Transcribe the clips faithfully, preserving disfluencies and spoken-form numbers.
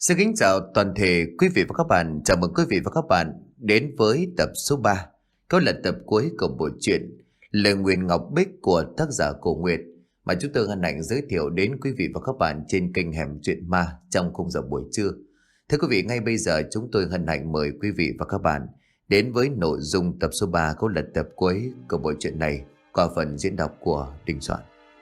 Xin kính chào toàn thể quý vị và các bạn. Chào mừng quý vị và các bạn đến với tập số ba. Đó là tập cuối của bộ truyện Lời Nguyền Ngọc Bích của tác giả Cổ Nguyệt mà chúng tôi hân hạnh giới thiệu đến quý vị và các bạn trên kênh Hẻm Truyện Ma trong khung giờ buổi trưa. Thưa quý vị, ngay bây giờ chúng tôi hân hạnh mời quý vị và các bạn đến với nội dung tập số ba, cũng là tập cuối của bộ truyện này qua phần diễn đọc của Đình Soạn.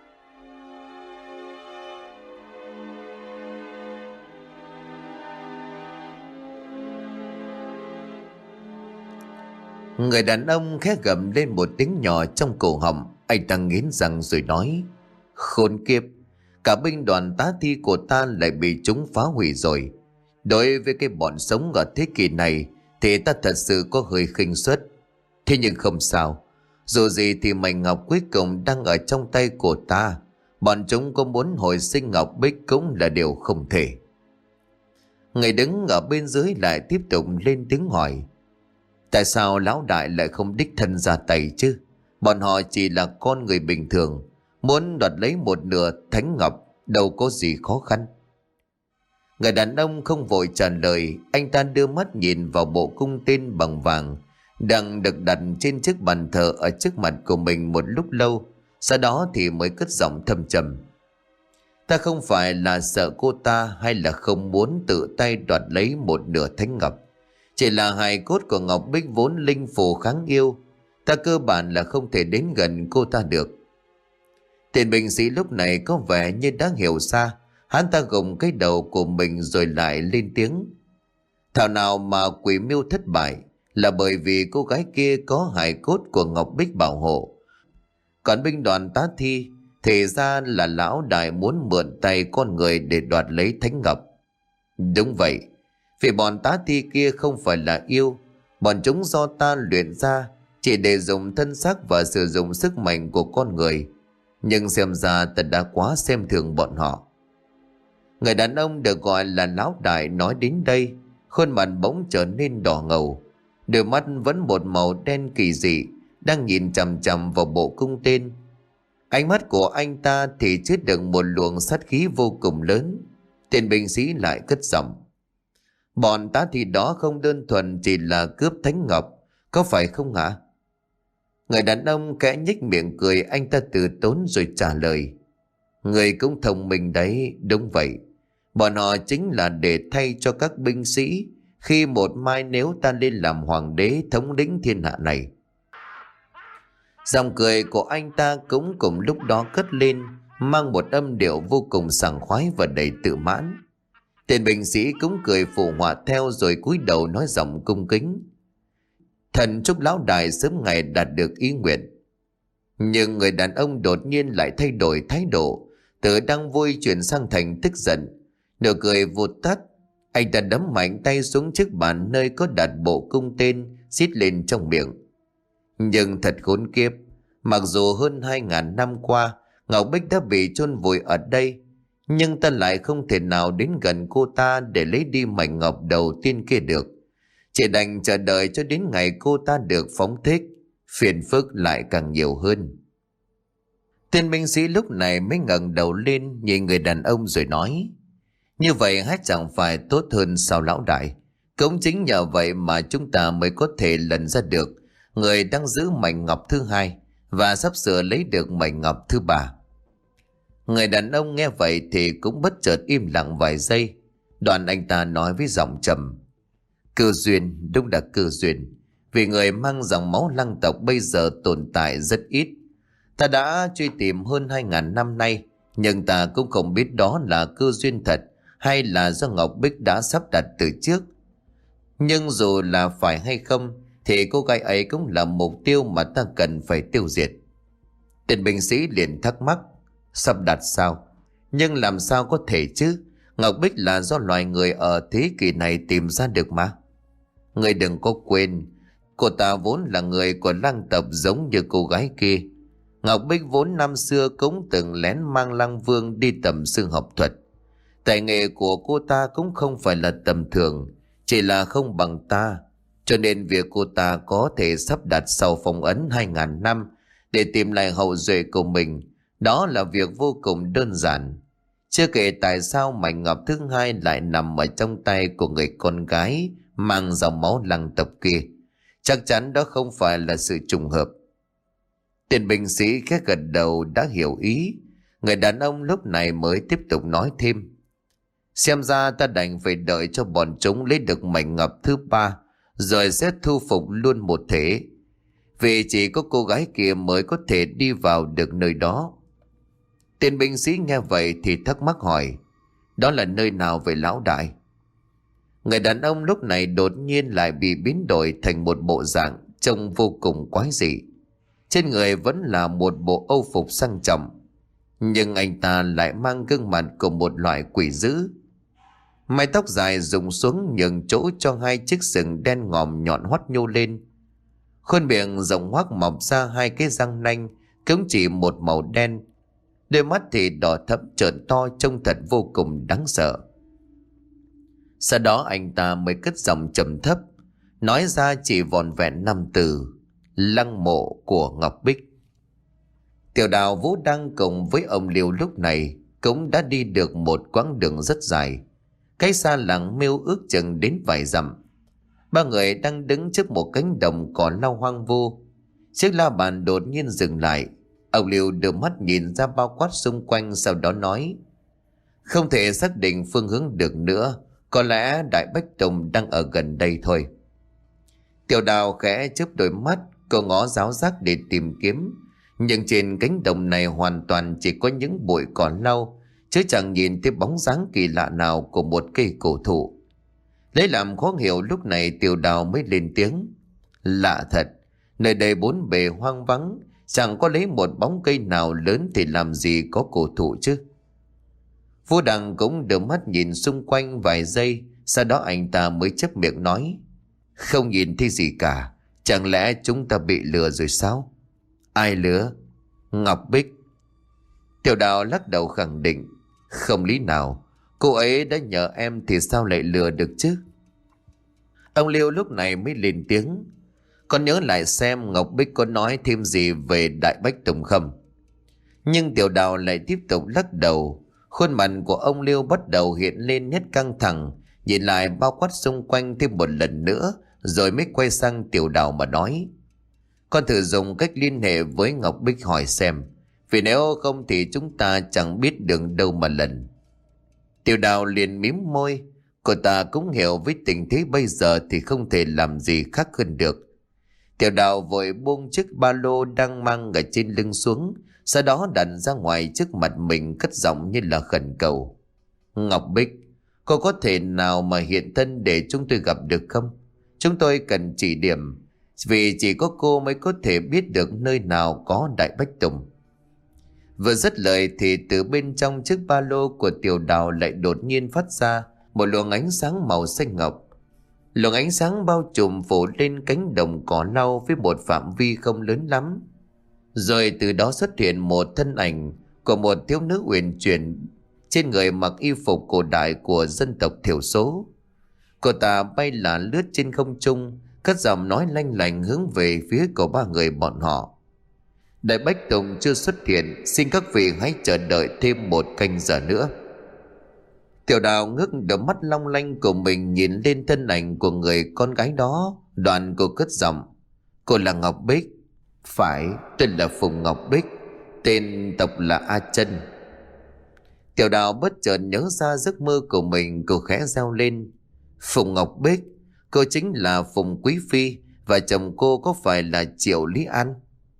Người đàn ông khẽ gầm lên một tiếng nhỏ trong cổ họng. Anh ta nghiến răng rồi nói: Khốn kiếp, cả binh đoàn tá thi của ta lại bị chúng phá hủy rồi. Đối với cái bọn sống ở thế kỷ này thì ta thật sự có hơi khinh suất. Thế nhưng không sao, dù gì thì mảnh ngọc cuối cùng đang ở trong tay của ta. Bọn chúng có muốn hồi sinh ngọc bích cũng là điều không thể. Người đứng ở bên dưới lại tiếp tục lên tiếng hỏi: Tại sao lão đại lại không đích thân ra tay chứ? Bọn họ chỉ là con người bình thường, muốn đoạt lấy một nửa thánh ngọc đâu có gì khó khăn. Người đàn ông không vội trả lời. Anh ta đưa mắt nhìn vào bộ cung tên bằng vàng đang được đặt trên chiếc bàn thờ ở trước mặt của mình một lúc lâu, sau đó thì mới cất giọng thâm trầm: Ta không phải là sợ cô ta hay là không muốn tự tay đoạt lấy một nửa thánh ngọc, chỉ là hài cốt của Ngọc Bích vốn linh phù kháng yêu, ta cơ bản là không thể đến gần cô ta được. Tên binh sĩ lúc này có vẻ như đã hiểu ra. Hắn ta gồng cái đầu của mình rồi lại lên tiếng: Thảo nào mà quỷ mưu thất bại là bởi vì cô gái kia có hài cốt của Ngọc Bích bảo hộ. Còn binh đoàn tá thi thì ra là lão đại muốn mượn tay con người để đoạt lấy thánh ngọc. Đúng vậy, vì bọn tá thi kia không phải là yêu, bọn chúng do ta luyện ra chỉ để dùng thân xác và sử dụng sức mạnh của con người. Nhưng xem ra ta đã quá xem thường bọn họ. Người đàn ông được gọi là lão đại nói đến đây, khuôn mặt bỗng trở nên đỏ ngầu, đôi mắt vẫn một màu đen kỳ dị, đang nhìn chằm chằm vào bộ cung tên. Ánh mắt của anh ta thì chứa đựng một luồng sát khí vô cùng lớn. Tên binh sĩ lại cất giọng: Bọn tá thi đó không đơn thuần chỉ là cướp thánh ngọc, có phải không hả? Người đàn ông kẽ nhếch miệng cười. Anh ta từ tốn rồi trả lời: Người cũng thông minh đấy. Đúng vậy, bọn họ chính là để thay cho các binh sĩ khi một mai nếu ta lên làm hoàng đế thống lĩnh thiên hạ này. Giọng cười của anh ta cũng cùng lúc đó cất lên, mang một âm điệu vô cùng sảng khoái và đầy tự mãn. Tên binh sĩ cũng cười phụ họa theo rồi cúi đầu nói giọng cung kính: Thần chúc lão đại sớm ngày đạt được ý nguyện. Nhưng người đàn ông đột nhiên lại thay đổi thái độ, từ đang vui chuyển sang thành tức giận. Nụ cười vụt tắt. Anh ta đấm mạnh tay xuống chiếc bàn nơi có đặt bộ cung tên, xít lên trong miệng: Nhưng thật khốn kiếp, mặc dù hơn hai ngàn năm qua Ngọc Bích đã bị chôn vùi ở đây, nhưng ta lại không thể nào đến gần cô ta để lấy đi mảnh ngọc đầu tiên kia được. Chỉ đành chờ đợi cho đến ngày cô ta được phóng thích, phiền phức lại càng nhiều hơn. Tên binh sĩ lúc này mới ngẩng đầu lên nhìn người đàn ông rồi nói: Như vậy hát chẳng phải tốt hơn sao lão đại? Cũng chính nhờ vậy mà chúng ta mới có thể lần ra được người đang giữ mảnh ngọc thứ hai và sắp sửa lấy được mảnh ngọc thứ ba. Người đàn ông nghe vậy thì cũng bất chợt im lặng vài giây. Đoạn anh ta nói với giọng trầm: Cơ duyên, đúng là cơ duyên. Vì người mang dòng máu lăng tộc bây giờ tồn tại rất ít. Ta đã truy tìm hơn hai ngàn năm nay, nhưng ta cũng không biết đó là cơ duyên thật hay là do Ngọc Bích đã sắp đặt từ trước. Nhưng dù là phải hay không thì cô gái ấy cũng là mục tiêu mà ta cần phải tiêu diệt. Tên binh sĩ liền thắc mắc: Sắp đặt sao? Nhưng làm sao có thể chứ? Ngọc Bích là do loài người ở thế kỷ này tìm ra được mà. Người đừng có quên, cô ta vốn là người của lăng tộc giống như cô gái kia. Ngọc Bích vốn năm xưa cũng từng lén mang Lăng Vương đi tầm sư học thuật. Tài nghệ của cô ta cũng không phải là tầm thường, chỉ là không bằng ta. Cho nên việc cô ta có thể sắp đặt sau phong ấn hai ngàn năm để tìm lại hậu duệ của mình, đó là việc vô cùng đơn giản. Chưa kể tại sao mảnh ngọc thứ hai lại nằm ở trong tay của người con gái mang dòng máu lăng tộc kia. Chắc chắn đó không phải là sự trùng hợp. Tên binh sĩ khẽ gật đầu đã hiểu ý. Người đàn ông lúc này mới tiếp tục nói thêm. Xem ra ta đành phải đợi cho bọn chúng lấy được mảnh ngọc thứ ba, rồi sẽ thu phục luôn một thể. Vì chỉ có cô gái kia mới có thể đi vào được nơi đó. Tên binh sĩ nghe vậy thì thắc mắc hỏi. Đó là nơi nào vậy lão đại? Người đàn ông lúc này đột nhiên lại bị biến đổi thành một bộ dạng trông vô cùng quái dị. Trên người vẫn là một bộ âu phục sang trọng, nhưng anh ta lại mang gương mặt của một loại quỷ dữ. Mái tóc dài rụng xuống nhường chỗ cho hai chiếc sừng đen ngòm nhọn hoắt nhô lên. Khuôn miệng rộng hoác mọc ra hai cái răng nanh cũng chỉ một màu đen. Đôi mắt thì đỏ thẫm trợn to trông thật vô cùng đáng sợ. Sau đó anh ta mới cất giọng trầm thấp, nói ra chỉ vòn vẹn năm từ: lăng mộ của Ngọc Bích. Tiểu Đào Vũ Đăng cùng với ông Liêu lúc này cũng đã đi được một quãng đường rất dài. Cái xa làng Miêu ước chừng đến vài dặm. Ba người đang đứng trước một cánh đồng cỏ lau hoang vu. Chiếc la bàn đột nhiên dừng lại. Ông Liêu đưa mắt nhìn ra bao quát xung quanh, sau đó nói: không thể xác định phương hướng được nữa, có lẽ Đại Bách Tùng đang ở gần đây thôi. Tiểu Đào khẽ chớp đôi mắt, cô ngó giáo giác để tìm kiếm. Nhưng trên cánh đồng này hoàn toàn chỉ có những bụi cỏ lau, chứ chẳng nhìn thấy bóng dáng kỳ lạ nào của một cây cổ thụ. Lấy làm khó hiểu, lúc này Tiểu Đào mới lên tiếng: lạ thật, nơi đây bốn bề hoang vắng, chẳng có lấy một bóng cây nào lớn thì làm gì có cổ thụ chứ. Vũ Đăng cũng đưa mắt nhìn xung quanh vài giây, sau đó anh ta mới chép miệng nói: không nhìn thấy gì cả, chẳng lẽ chúng ta bị lừa rồi sao? Ai lừa? Ngọc Bích. Tiểu Đào lắc đầu khẳng định: không lý nào, cô ấy đã nhờ em thì sao lại lừa được chứ? Ông Liêu lúc này mới lên tiếng: con nhớ lại xem Ngọc Bích có nói thêm gì về Đại Bách Tùng không? Nhưng Tiểu Đào lại tiếp tục lắc đầu. Khuôn mặt của ông Liêu bắt đầu hiện lên nét căng thẳng, nhìn lại bao quát xung quanh thêm một lần nữa, rồi mới quay sang Tiểu Đào mà nói: con thử dùng cách liên hệ với Ngọc Bích hỏi xem, vì nếu không thì chúng ta chẳng biết đường đâu mà lần. Tiểu Đào liền mím môi. Cô ta cũng hiểu với tình thế bây giờ thì không thể làm gì khác hơn được. Tiểu Đào vội buông chiếc ba lô đang mang ở trên lưng xuống, sau đó đặt ra ngoài trước mặt mình, cất giọng như là khẩn cầu: Ngọc Bích, cô có thể nào mà hiện thân để chúng tôi gặp được không? Chúng tôi cần chỉ điểm, vì chỉ có cô mới có thể biết được nơi nào có Đại Bách Tùng. Vừa dứt lời thì từ bên trong chiếc ba lô của Tiểu Đào lại đột nhiên phát ra một luồng ánh sáng màu xanh ngọc. Luồng ánh sáng bao trùm phủ lên cánh đồng cỏ lau với một phạm vi không lớn lắm. Rồi từ đó xuất hiện một thân ảnh của một thiếu nữ uyển chuyển, trên người mặc y phục cổ đại của dân tộc thiểu số. Cô ta bay là lướt trên không trung, cất giọng nói lanh lành hướng về phía của ba người bọn họ: Đại Bách Tùng chưa xuất hiện, xin các vị hãy chờ đợi thêm một canh giờ nữa. Tiểu Đào ngước đôi mắt long lanh của mình nhìn lên thân ảnh của người con gái đó, đoạn cô cất giọng: cô là Ngọc Bích. Phải, tên là Phùng Ngọc Bích, tên tộc là A Chân. Tiểu Đào bất chợt nhớ ra giấc mơ của mình, cô khẽ reo lên: Phùng Ngọc Bích, cô chính là Phùng Quý Phi, và chồng cô có phải là Triệu Lý An?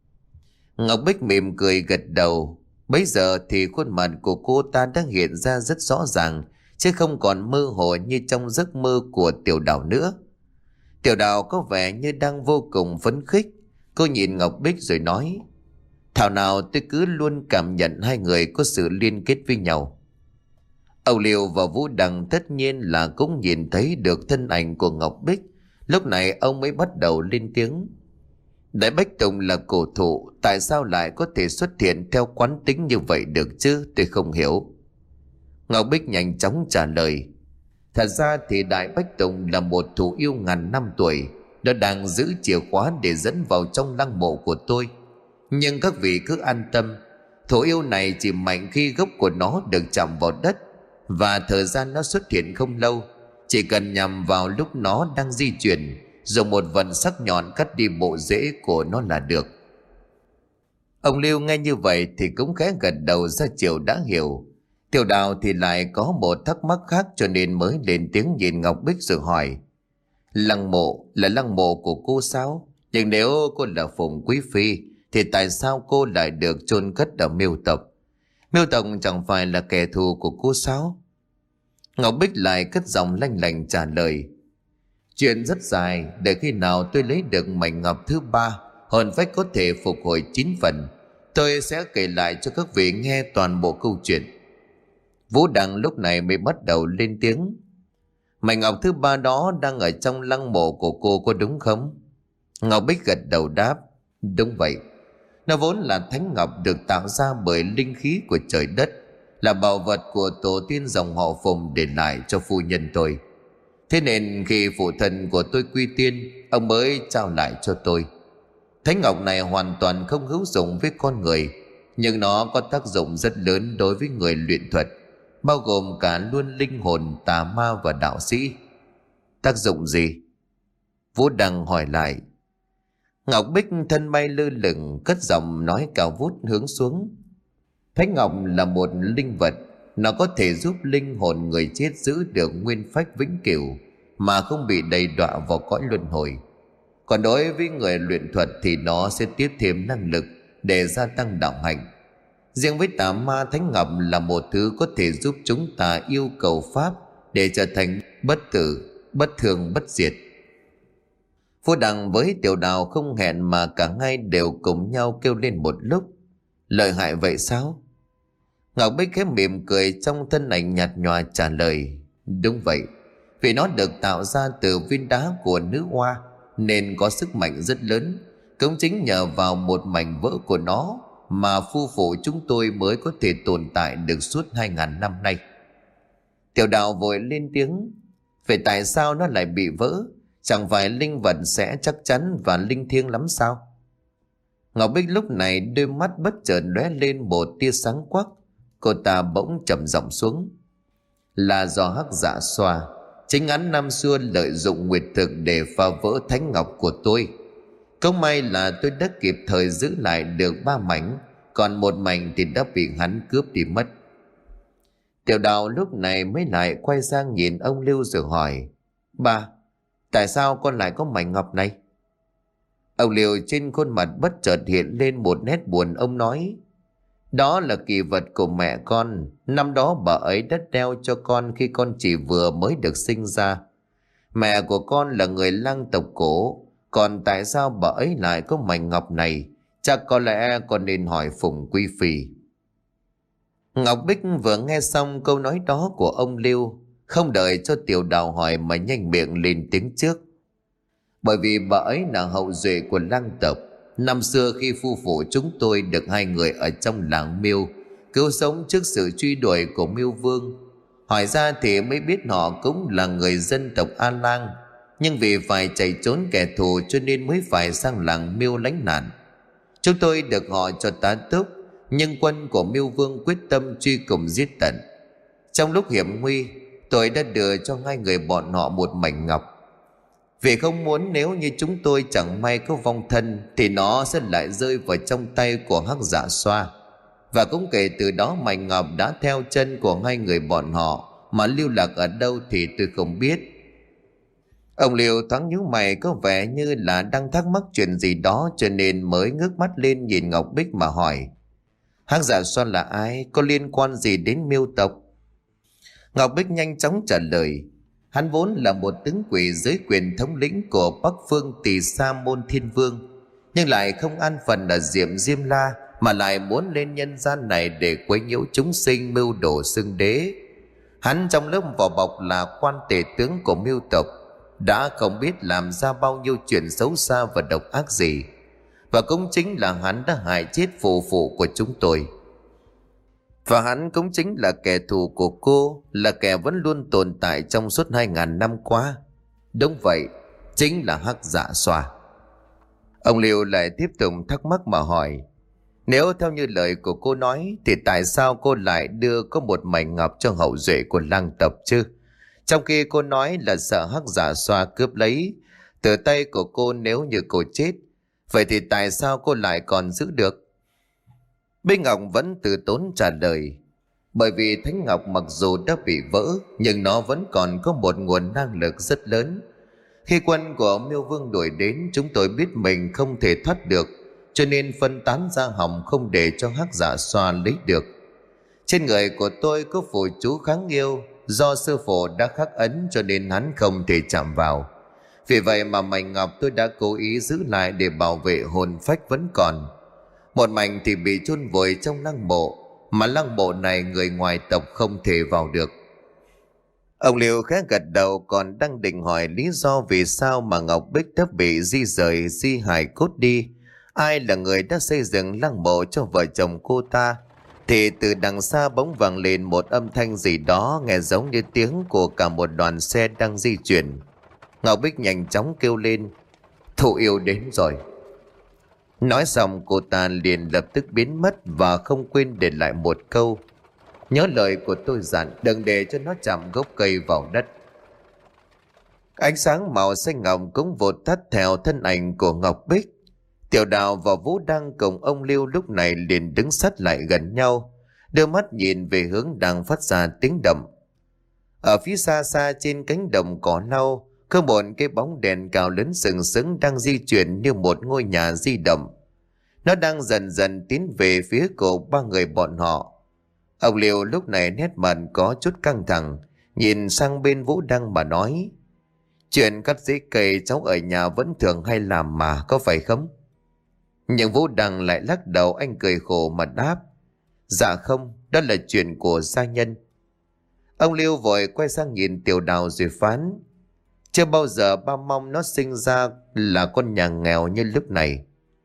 Ngọc Bích mỉm cười gật đầu. Bấy giờ thì khuôn mặt của cô ta đã hiện ra rất rõ ràng, chứ không còn mơ hồ như trong giấc mơ của Tiểu Đào nữa. Tiểu Đào có vẻ như đang vô cùng phấn khích. Cô nhìn Ngọc Bích rồi nói: thảo nào tôi cứ luôn cảm nhận hai người có sự liên kết với nhau. Âu Liêu và Vũ Đăng tất nhiên là cũng nhìn thấy được thân ảnh của Ngọc Bích. Lúc này ông mới bắt đầu lên tiếng: Đại Bách Tùng là cổ thụ, tại sao lại có thể xuất hiện theo quán tính như vậy được chứ, tôi không hiểu. Ngọc Bích nhanh chóng trả lời: thật ra thì Đại Bách Tùng là một thú yêu ngàn năm tuổi, nó đang giữ chìa khóa để dẫn vào trong lăng mộ của tôi. Nhưng các vị cứ an tâm, Thổ yêu này chỉ mạnh khi gốc của nó được chạm vào đất, và thời gian nó xuất hiện không lâu. Chỉ cần nhằm vào lúc nó đang di chuyển, dùng một vật sắc nhọn cắt đi bộ rễ của nó là được. Ông Lưu nghe như vậy thì cũng khẽ gật đầu ra chiều đã hiểu. Tiểu Đào thì lại có một thắc mắc khác, cho nên mới lên tiếng nhìn Ngọc Bích rồi hỏi: Lăng mộ là lăng mộ của cô sao? Nhưng nếu cô là Phùng Quý Phi thì tại sao cô lại được chôn cất ở Miêu tộc? Miêu tộc chẳng phải là kẻ thù của cô sao? Ngọc Bích lại cất giọng lanh lành trả lời: Chuyện rất dài, để khi nào tôi lấy được mảnh ngọc thứ ba, hồn phách có thể phục hồi chín phần, tôi sẽ kể lại cho các vị nghe toàn bộ câu chuyện. Vũ Đằng lúc này mới bắt đầu lên tiếng: Mảnh ngọc thứ ba đó đang ở trong lăng mộ của cô có đúng không? Ngọc Bích gật đầu đáp: Đúng vậy. Nó vốn là thánh ngọc được tạo ra bởi linh khí của trời đất, là bảo vật của tổ tiên dòng họ Phùng để lại cho phu nhân tôi. Thế nên khi phụ thân của tôi quy tiên, ông mới trao lại cho tôi. Thánh ngọc này hoàn toàn không hữu dụng với con người, nhưng nó có tác dụng rất lớn đối với người luyện thuật, bao gồm cả luôn linh hồn, tà ma và đạo sĩ. Tác dụng gì? Vũ Đăng hỏi lại. Ngọc Bích thân bay lơ lửng, cất giọng nói cao vút hướng xuống: Thánh ngọc là một linh vật, nó có thể giúp linh hồn người chết giữ được nguyên phách vĩnh cửu mà không bị đầy đọa vào cõi luân hồi. Còn đối với người luyện thuật thì nó sẽ tiếp thêm năng lực để gia tăng đạo hạnh. Riêng với tà ma, thánh ngọc là một thứ có thể giúp chúng ta yêu cầu pháp để trở thành bất tử, bất thường, bất diệt. Vũ Đằng với Tiểu Đào không hẹn mà cả hai đều cùng nhau kêu lên một lúc: Lợi hại vậy sao? Ngọc Bích khẽ mỉm cười, trong thân ảnh nhạt nhòa trả lời: Đúng vậy. Vì nó được tạo ra từ viên đá của nữ hoa nên có sức mạnh rất lớn. Cũng chính nhờ vào một mảnh vỡ của nó mà phu phụ chúng tôi mới có thể tồn tại được suốt hai ngàn năm nay. Tiểu Đào vội lên tiếng: Vậy tại sao nó lại bị vỡ? Chẳng phải linh vật sẽ chắc chắn và linh thiêng lắm sao? Ngọc Bích lúc này đôi mắt bất chợt lóe lên một tia sáng quắc. Cô ta bỗng trầm giọng xuống: Là do Hắc Dạ Xoa, chính hắn năm xưa lợi dụng nguyệt thực để phá vỡ thánh ngọc của tôi. Không may là tôi đã kịp thời giữ lại được ba mảnh, còn một mảnh thì đã bị hắn cướp đi mất. Tiểu Đào lúc này mới lại quay sang nhìn ông Lưu rồi hỏi: Ba, tại sao con lại có mảnh ngọc này? Ông Lưu trên khuôn mặt bất chợt hiện lên một nét buồn. Ông nói: Đó là kỳ vật của mẹ con. Năm đó bà ấy đã đeo cho con khi con chỉ vừa mới được sinh ra. Mẹ của con là người Lang tộc cổ, còn tại sao bà ấy lại có mảnh ngọc này? Chắc có lẽ con nên hỏi Phùng Quý Phi. Ngọc Bích vừa nghe xong câu nói đó của ông Lưu, không đợi cho Tiểu Đào hỏi mà nhanh miệng lên tiếng trước: Bởi vì bà ấy là hậu duệ của Lang tộc. Năm xưa khi phu phụ chúng tôi được hai người ở trong làng Miêu cứu sống trước sự truy đuổi của Miêu Vương, hỏi ra thì mới biết họ cũng là người dân tộc A Lang, nhưng vì phải chạy trốn kẻ thù cho nên mới phải sang làng Miêu lánh nạn. Chúng tôi được họ cho tá túc, nhưng quân của Miêu Vương quyết tâm truy cùng giết tận. Trong lúc hiểm nguy, tôi đã đưa cho hai người bọn họ một mảnh ngọc, vì không muốn nếu như chúng tôi chẳng may có vong thân thì nó sẽ lại rơi vào trong tay của Hắc Dạ Xoa. Và cũng kể từ đó mảnh ngọc đã theo chân của hai người bọn họ, mà lưu lạc ở đâu thì tôi không biết. Ông Liêu thoáng nhíu mày, có vẻ như là đang thắc mắc chuyện gì đó, cho nên mới ngước mắt lên nhìn Ngọc Bích mà hỏi: Hắc Dạ Xoa là ai? Có liên quan gì đến Miêu tộc? Ngọc Bích nhanh chóng trả lời: Hắn vốn là một tướng quỷ dưới quyền thống lĩnh của Bắc Phương Tỳ Sa Môn Thiên Vương, nhưng lại không an phận ở Diệm Diêm La, mà lại muốn lên nhân gian này để quấy nhiễu chúng sinh, mưu đồ xưng đế. Hắn trong lớp vỏ bọc là quan tể tướng của Miêu tộc, đã không biết làm ra bao nhiêu chuyện xấu xa và độc ác gì, và cũng chính là hắn đã hại chết phụ phụ của chúng tôi. Và hắn cũng chính là kẻ thù của cô, là kẻ vẫn luôn tồn tại trong suốt hai ngàn năm qua. Đúng vậy, chính là Hắc Dạ Xoa. Ông Liêu lại tiếp tục thắc mắc mà hỏi: Nếu theo như lời của cô nói thì tại sao cô lại đưa có một mảnh ngọc cho hậu duệ của lang tộc chứ? Trong khi cô nói là sợ hắc giả xoa cướp lấy từ tay của cô nếu như cô chết. Vậy thì tại sao cô lại còn giữ được? Bích Ngọc vẫn từ tốn trả lời. Bởi vì Thánh Ngọc mặc dù đã bị vỡ nhưng nó vẫn còn có một nguồn năng lực rất lớn. Khi quân của Miêu Vương đuổi đến, chúng tôi biết mình không thể thoát được, cho nên phân tán ra hòng không để cho hắc giả xoa lấy được. Trên người của tôi có phù chú kháng yêu, do sư phụ đã khắc ấn cho nên hắn không thể chạm vào. Vì vậy mà mảnh ngọc tôi đã cố ý giữ lại để bảo vệ hồn phách vẫn còn. Một mảnh thì bị chôn vùi trong lăng mộ, mà lăng mộ này người ngoài tộc không thể vào được. Ông Liêu khẽ gật đầu, còn đang định hỏi lý do vì sao mà Ngọc Bích đã bị di rời di hài cốt đi, ai là người đã xây dựng lăng mộ cho vợ chồng cô ta, thì từ đằng xa bỗng vang lên một âm thanh gì đó nghe giống như tiếng của cả một đoàn xe đang di chuyển. Ngọc Bích nhanh chóng kêu lên: Thụ yêu đến rồi. Nói xong cô ta liền lập tức biến mất và không quên để lại một câu: Nhớ lời của tôi dặn, đừng để cho nó chạm gốc cây vào đất. Ánh sáng màu xanh ngọc cũng vụt tắt theo thân ảnh của Ngọc Bích. Tiểu Đào và Vũ Đăng cùng ông Liêu lúc này liền đứng sát lại gần nhau, đưa mắt nhìn về hướng đang phát ra tiếng động. Ở phía xa xa trên cánh đồng cỏ lau, có một cái bóng đèn cao lớn sừng sững đang di chuyển như một ngôi nhà di động. Nó đang dần dần tiến về phía của ba người bọn họ. Ông Liêu lúc này nét mặt có chút căng thẳng, nhìn sang bên Vũ Đăng mà nói: Chuyện cắt dễ cây cháu ở nhà vẫn thường hay làm mà, có phải không? Nhưng Vũ Đăng lại lắc đầu, anh cười khổ mà đáp: Dạ không, đó là chuyện của gia nhân. Ông Liêu vội quay sang nhìn Tiểu Đào rồi phán: Chưa bao giờ ba mong nó sinh ra là con nhà nghèo như lúc này.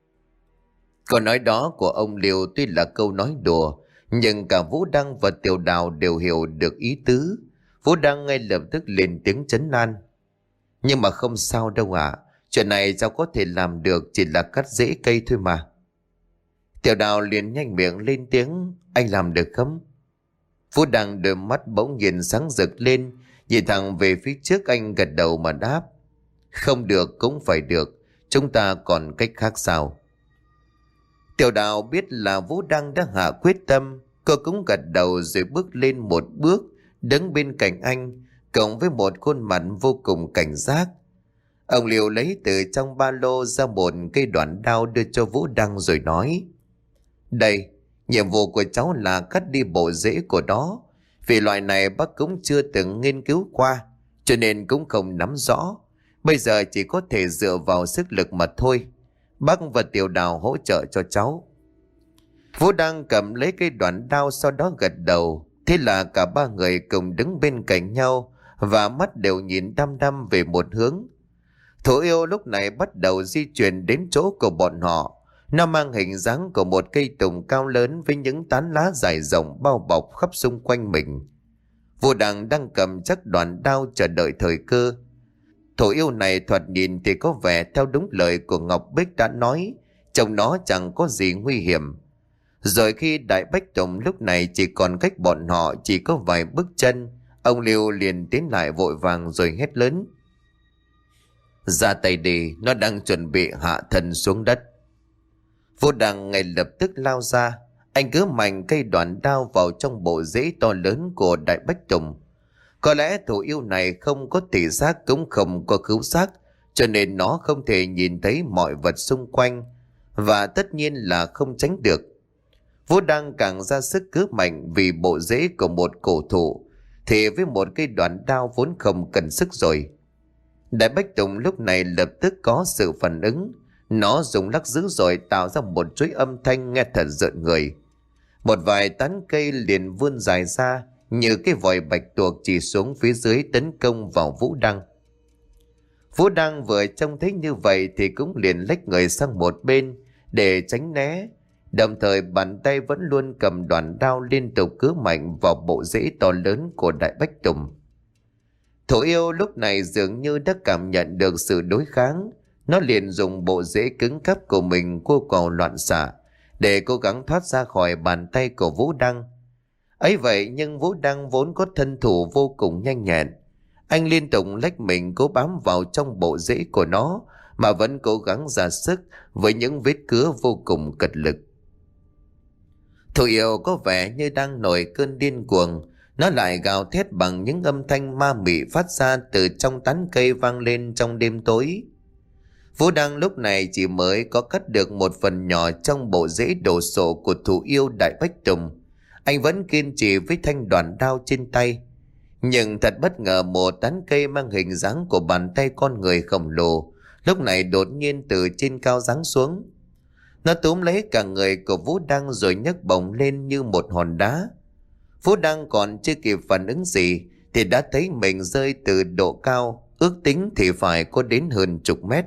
Câu nói đó của ông Liêu tuy là câu nói đùa, nhưng cả Vũ Đăng và Tiểu Đào đều hiểu được ý tứ. Vũ Đăng ngay lập tức lên tiếng trấn an: Nhưng mà không sao đâu ạ, à. Chuyện này cháu có thể làm được, chỉ là cắt rễ cây thôi mà. Tiểu Đào liền nhanh miệng lên tiếng: Anh làm được không? Vũ Đăng đôi mắt bỗng nhiên sáng rực lên, nhìn thẳng về phía trước, anh gật đầu mà đáp: Không được cũng phải được, chúng ta còn cách khác sao? Tiểu Đào biết là Vũ Đăng đã hạ quyết tâm, cô cũng gật đầu rồi bước lên một bước, đứng bên cạnh anh, cộng với một khuôn mặt vô cùng cảnh giác. Ông Liêu lấy từ trong ba lô ra một cây đoạn đao đưa cho Vũ Đăng rồi nói: Đây, nhiệm vụ của cháu là cắt đi bộ rễ của nó. Vì loại này bác cũng chưa từng nghiên cứu qua, cho nên cũng không nắm rõ. Bây giờ chỉ có thể dựa vào sức lực mà thôi. Bác và Tiểu Đào hỗ trợ cho cháu. Vũ Đăng cầm lấy cây đoạn đao, sau đó gật đầu. Thế là cả ba người cùng đứng bên cạnh nhau, và mắt đều nhìn đăm đăm về một hướng. Thổ yêu lúc này bắt đầu di chuyển đến chỗ của bọn họ. Nó mang hình dáng của một cây tùng cao lớn với những tán lá dài rộng bao bọc khắp xung quanh mình. Vũ Đăng đang cầm chắc đoạn đao chờ đợi thời cơ. Thổ yêu này thoạt nhìn thì có vẻ theo đúng lời của Ngọc Bích đã nói, trông nó chẳng có gì nguy hiểm. Rồi khi Đại Bách Tùng lúc này chỉ còn cách bọn họ chỉ có vài bước chân, ông Liêu liền tiến lại vội vàng rồi hét lớn: Ra tay đi, nó đang chuẩn bị hạ thân xuống đất. Vũ Đăng ngay lập tức lao ra, anh cứ mạnh cây đoạn đao vào trong bộ rễ to lớn của Đại Bách Tùng. Có lẽ thổ yêu này không có thị giác cũng không có khứu giác, cho nên nó không thể nhìn thấy mọi vật xung quanh, và tất nhiên là không tránh được. Vũ Đăng càng ra sức cứ mạnh vì bộ rễ của một cổ thụ, thì với một cây đoạn đao vốn không cần sức rồi. Đại Bách Tùng lúc này lập tức có sự phản ứng. Nó dùng lắc dữ rồi tạo ra một chuỗi âm thanh nghe thật rợn người. Một vài tán cây liền vươn dài ra như cái vòi bạch tuộc chỉ xuống phía dưới tấn công vào Vũ Đăng. Vũ Đăng vừa trông thấy như vậy thì cũng liền lách người sang một bên để tránh né, đồng thời bàn tay vẫn luôn cầm đoạn đao liên tục cứ mạnh vào bộ rễ to lớn của Đại Bách Tùng. Thổ yêu lúc này dường như đã cảm nhận được sự đối kháng. Nó liền dùng bộ rễ cứng cáp của mình cua cò loạn xạ để cố gắng thoát ra khỏi bàn tay của Vũ Đăng. Ấy vậy nhưng Vũ Đăng vốn có thân thủ vô cùng nhanh nhẹn. Anh liên tục lách mình cố bám vào trong bộ rễ của nó mà vẫn cố gắng ra sức với những vết cứa vô cùng cật lực. Thủ yêu có vẻ như đang nổi cơn điên cuồng. Nó lại gào thét bằng những âm thanh ma mị phát ra từ trong tán cây vang lên trong đêm tối. Vũ Đăng lúc này chỉ mới có cắt được một phần nhỏ trong bộ rễ đồ sộ của thủ yêu Đại Bách Tùng. Anh vẫn kiên trì với thanh đoàn đao trên tay. Nhưng thật bất ngờ, một tán cây mang hình dáng của bàn tay con người khổng lồ lúc này đột nhiên từ trên cao giáng xuống. Nó túm lấy cả người của Vũ Đăng rồi nhấc bổng lên như một hòn đá. Vũ Đăng còn chưa kịp phản ứng gì thì đã thấy mình rơi từ độ cao ước tính thì phải có đến hơn chục mét.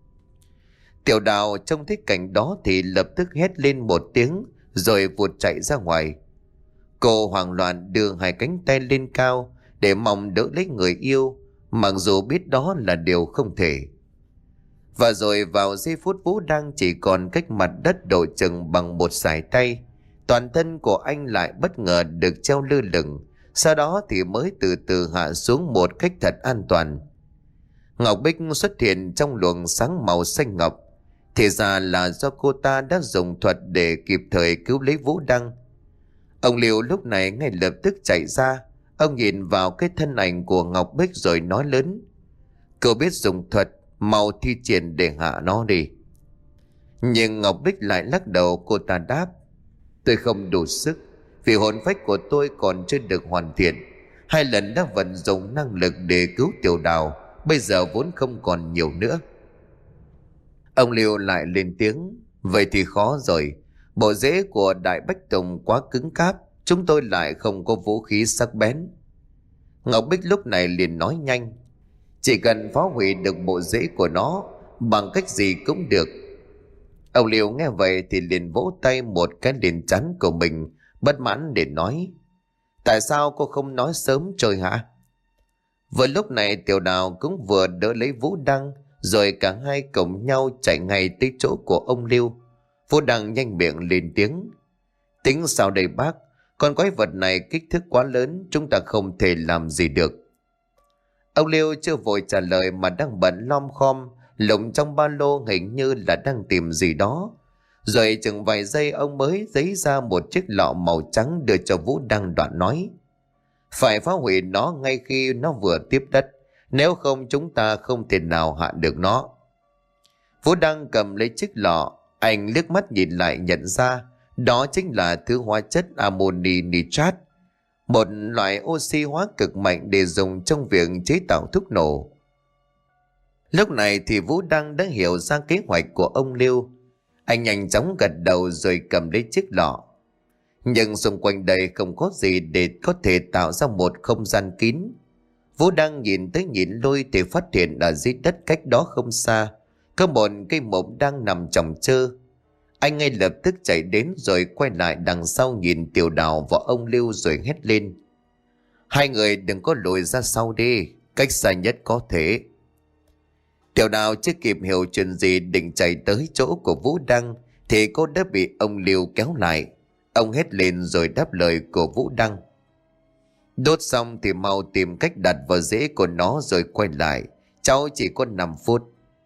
Tiểu Đào trông thấy cảnh đó thì lập tức hét lên một tiếng rồi vụt chạy ra ngoài. Cô hoảng loạn đưa hai cánh tay lên cao để mong đỡ lấy người yêu, mặc dù biết đó là điều không thể. Và rồi vào giây phút Vũ Đăng chỉ còn cách mặt đất độ chừng bằng một sải tay, toàn thân của anh lại bất ngờ được treo lơ lửng, sau đó thì mới từ từ hạ xuống một cách thật an toàn. Ngọc Bích xuất hiện trong luồng sáng màu xanh ngọc, thì ra là do cô ta đã dùng thuật để kịp thời cứu lấy Vũ Đăng. Ông Liêu lúc này ngay lập tức chạy ra. Ông nhìn vào cái thân ảnh của Ngọc Bích rồi nói lớn: "Cậu biết dùng thuật, mau thi triển để hạ nó đi." Nhưng Ngọc Bích lại lắc đầu. Cô ta đáp: "Tôi không đủ sức, vì hồn phách của tôi còn chưa được hoàn thiện. Hai lần đã vận dụng năng lực để cứu Tiểu Đào, bây giờ vốn không còn nhiều nữa." Ông Liêu lại lên tiếng: "Vậy thì khó rồi. Bộ rễ của Đại Bách Tùng quá cứng cáp, chúng tôi lại không có vũ khí sắc bén." Ngọc Bích lúc này liền nói nhanh: "Chỉ cần phá hủy được bộ rễ của nó bằng cách gì cũng được." Ông Liêu nghe vậy thì liền vỗ tay một cái lên trán của mình, bất mãn để nói: "Tại sao cô không nói sớm trời hả?" Vừa lúc này Tiểu Đào cũng vừa đỡ lấy Vũ Đăng, rồi cả hai cùng nhau chạy ngay tới chỗ của ông Liêu. Vũ Đăng nhanh miệng lên tiếng: "Tính sao đây bác? Con quái vật này kích thước quá lớn, chúng ta không thể làm gì được." Ông Liêu chưa vội trả lời mà đang bận lom khom lục trong ba lô, hình như là đang tìm gì đó. Rồi chừng vài giây ông mới giấy ra một chiếc lọ màu trắng đưa cho Vũ Đăng, đoạn nói: "Phải phá hủy nó ngay khi nó vừa tiếp đất, nếu không chúng ta không thể nào hạ được nó." Vũ Đăng cầm lấy chiếc lọ, anh liếc mắt nhìn lại nhận ra đó chính là thứ hóa chất amoni nitrat, một loại oxy hóa cực mạnh để dùng trong việc chế tạo thuốc nổ. Lúc này thì Vũ Đăng đã hiểu ra kế hoạch của ông Liêu. Anh nhanh chóng gật đầu rồi cầm lấy chiếc lọ. Nhưng xung quanh đây không có gì để có thể tạo ra một không gian kín. Vũ Đăng nhìn tới nhìn lui thì phát hiện ở dưới đất cách đó không xa có một cây mộc đang nằm chồng chơ. Anh ngay lập tức chạy đến rồi quay lại đằng sau nhìn Tiểu Đào và ông Lưu rồi hét lên: "Hai người đừng có lùi ra sau đi, cách xa nhất có thể." Tiểu Đào chưa kịp hiểu chuyện gì định chạy tới chỗ của Vũ Đăng thì cô đã bị ông Lưu kéo lại. Ông hét lên rồi đáp lời của Vũ Đăng: "Đốt xong thì mau tìm cách đặt vào rễ của nó rồi quay lại, cháu chỉ có năm phút."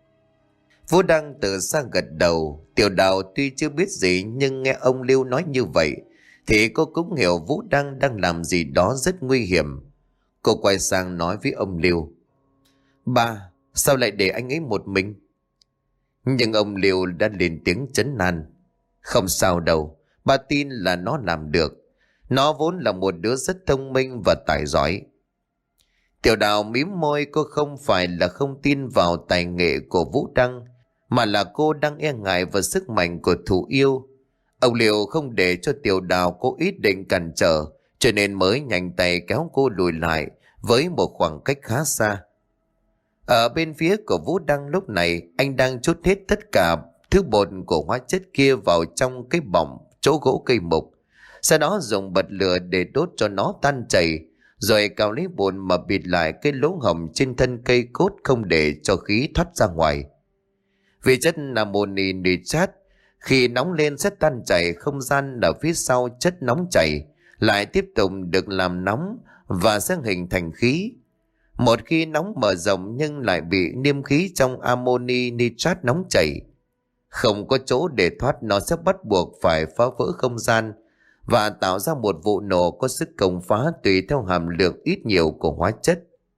Vũ Đăng từ xa gật đầu. Tiểu Đào tuy chưa biết gì nhưng nghe ông Lưu nói như vậy thì cô cũng hiểu Vũ Đăng đang làm gì đó rất nguy hiểm. Cô quay sang nói với ông Lưu: "Ba, sao lại để anh ấy một mình?" Nhưng ông Lưu đã lên tiếng trấn an: "Không sao đâu, ba tin là nó làm được. Nó vốn là một đứa rất thông minh và tài giỏi." Tiểu Đào mím môi, cô không phải là không tin vào tài nghệ của Vũ Đăng, mà là cô đang e ngại vào sức mạnh của thủ yêu. Ông Liêu không để cho Tiểu Đào có ý định cản trở, cho nên mới nhanh tay kéo cô lùi lại với một khoảng cách khá xa. Ở bên phía của Vũ Đăng lúc này, anh đang trút hết tất cả thứ bột của hóa chất kia vào trong cái bọng chỗ gỗ cây mục, sau đó dùng bật lửa để đốt cho nó tan chảy, rồi cào lấy bùn mà bịt lại cái lỗ hổng trên thân cây cốt không để cho khí thoát ra ngoài. Vì chất amoni nitrat Khi nóng lên sẽ tan chảy, không gian ở phía sau chất nóng chảy lại tiếp tục được làm nóng và sẽ hình thành khí. Một khi nóng mở rộng nhưng lại bị niêm khí trong amoni nitrat nóng chảy. Không có chỗ để thoát, nó sẽ bắt buộc phải phá vỡ không gian và tạo ra một vụ nổ có sức công phá tùy theo hàm lượng ít nhiều của hóa chất.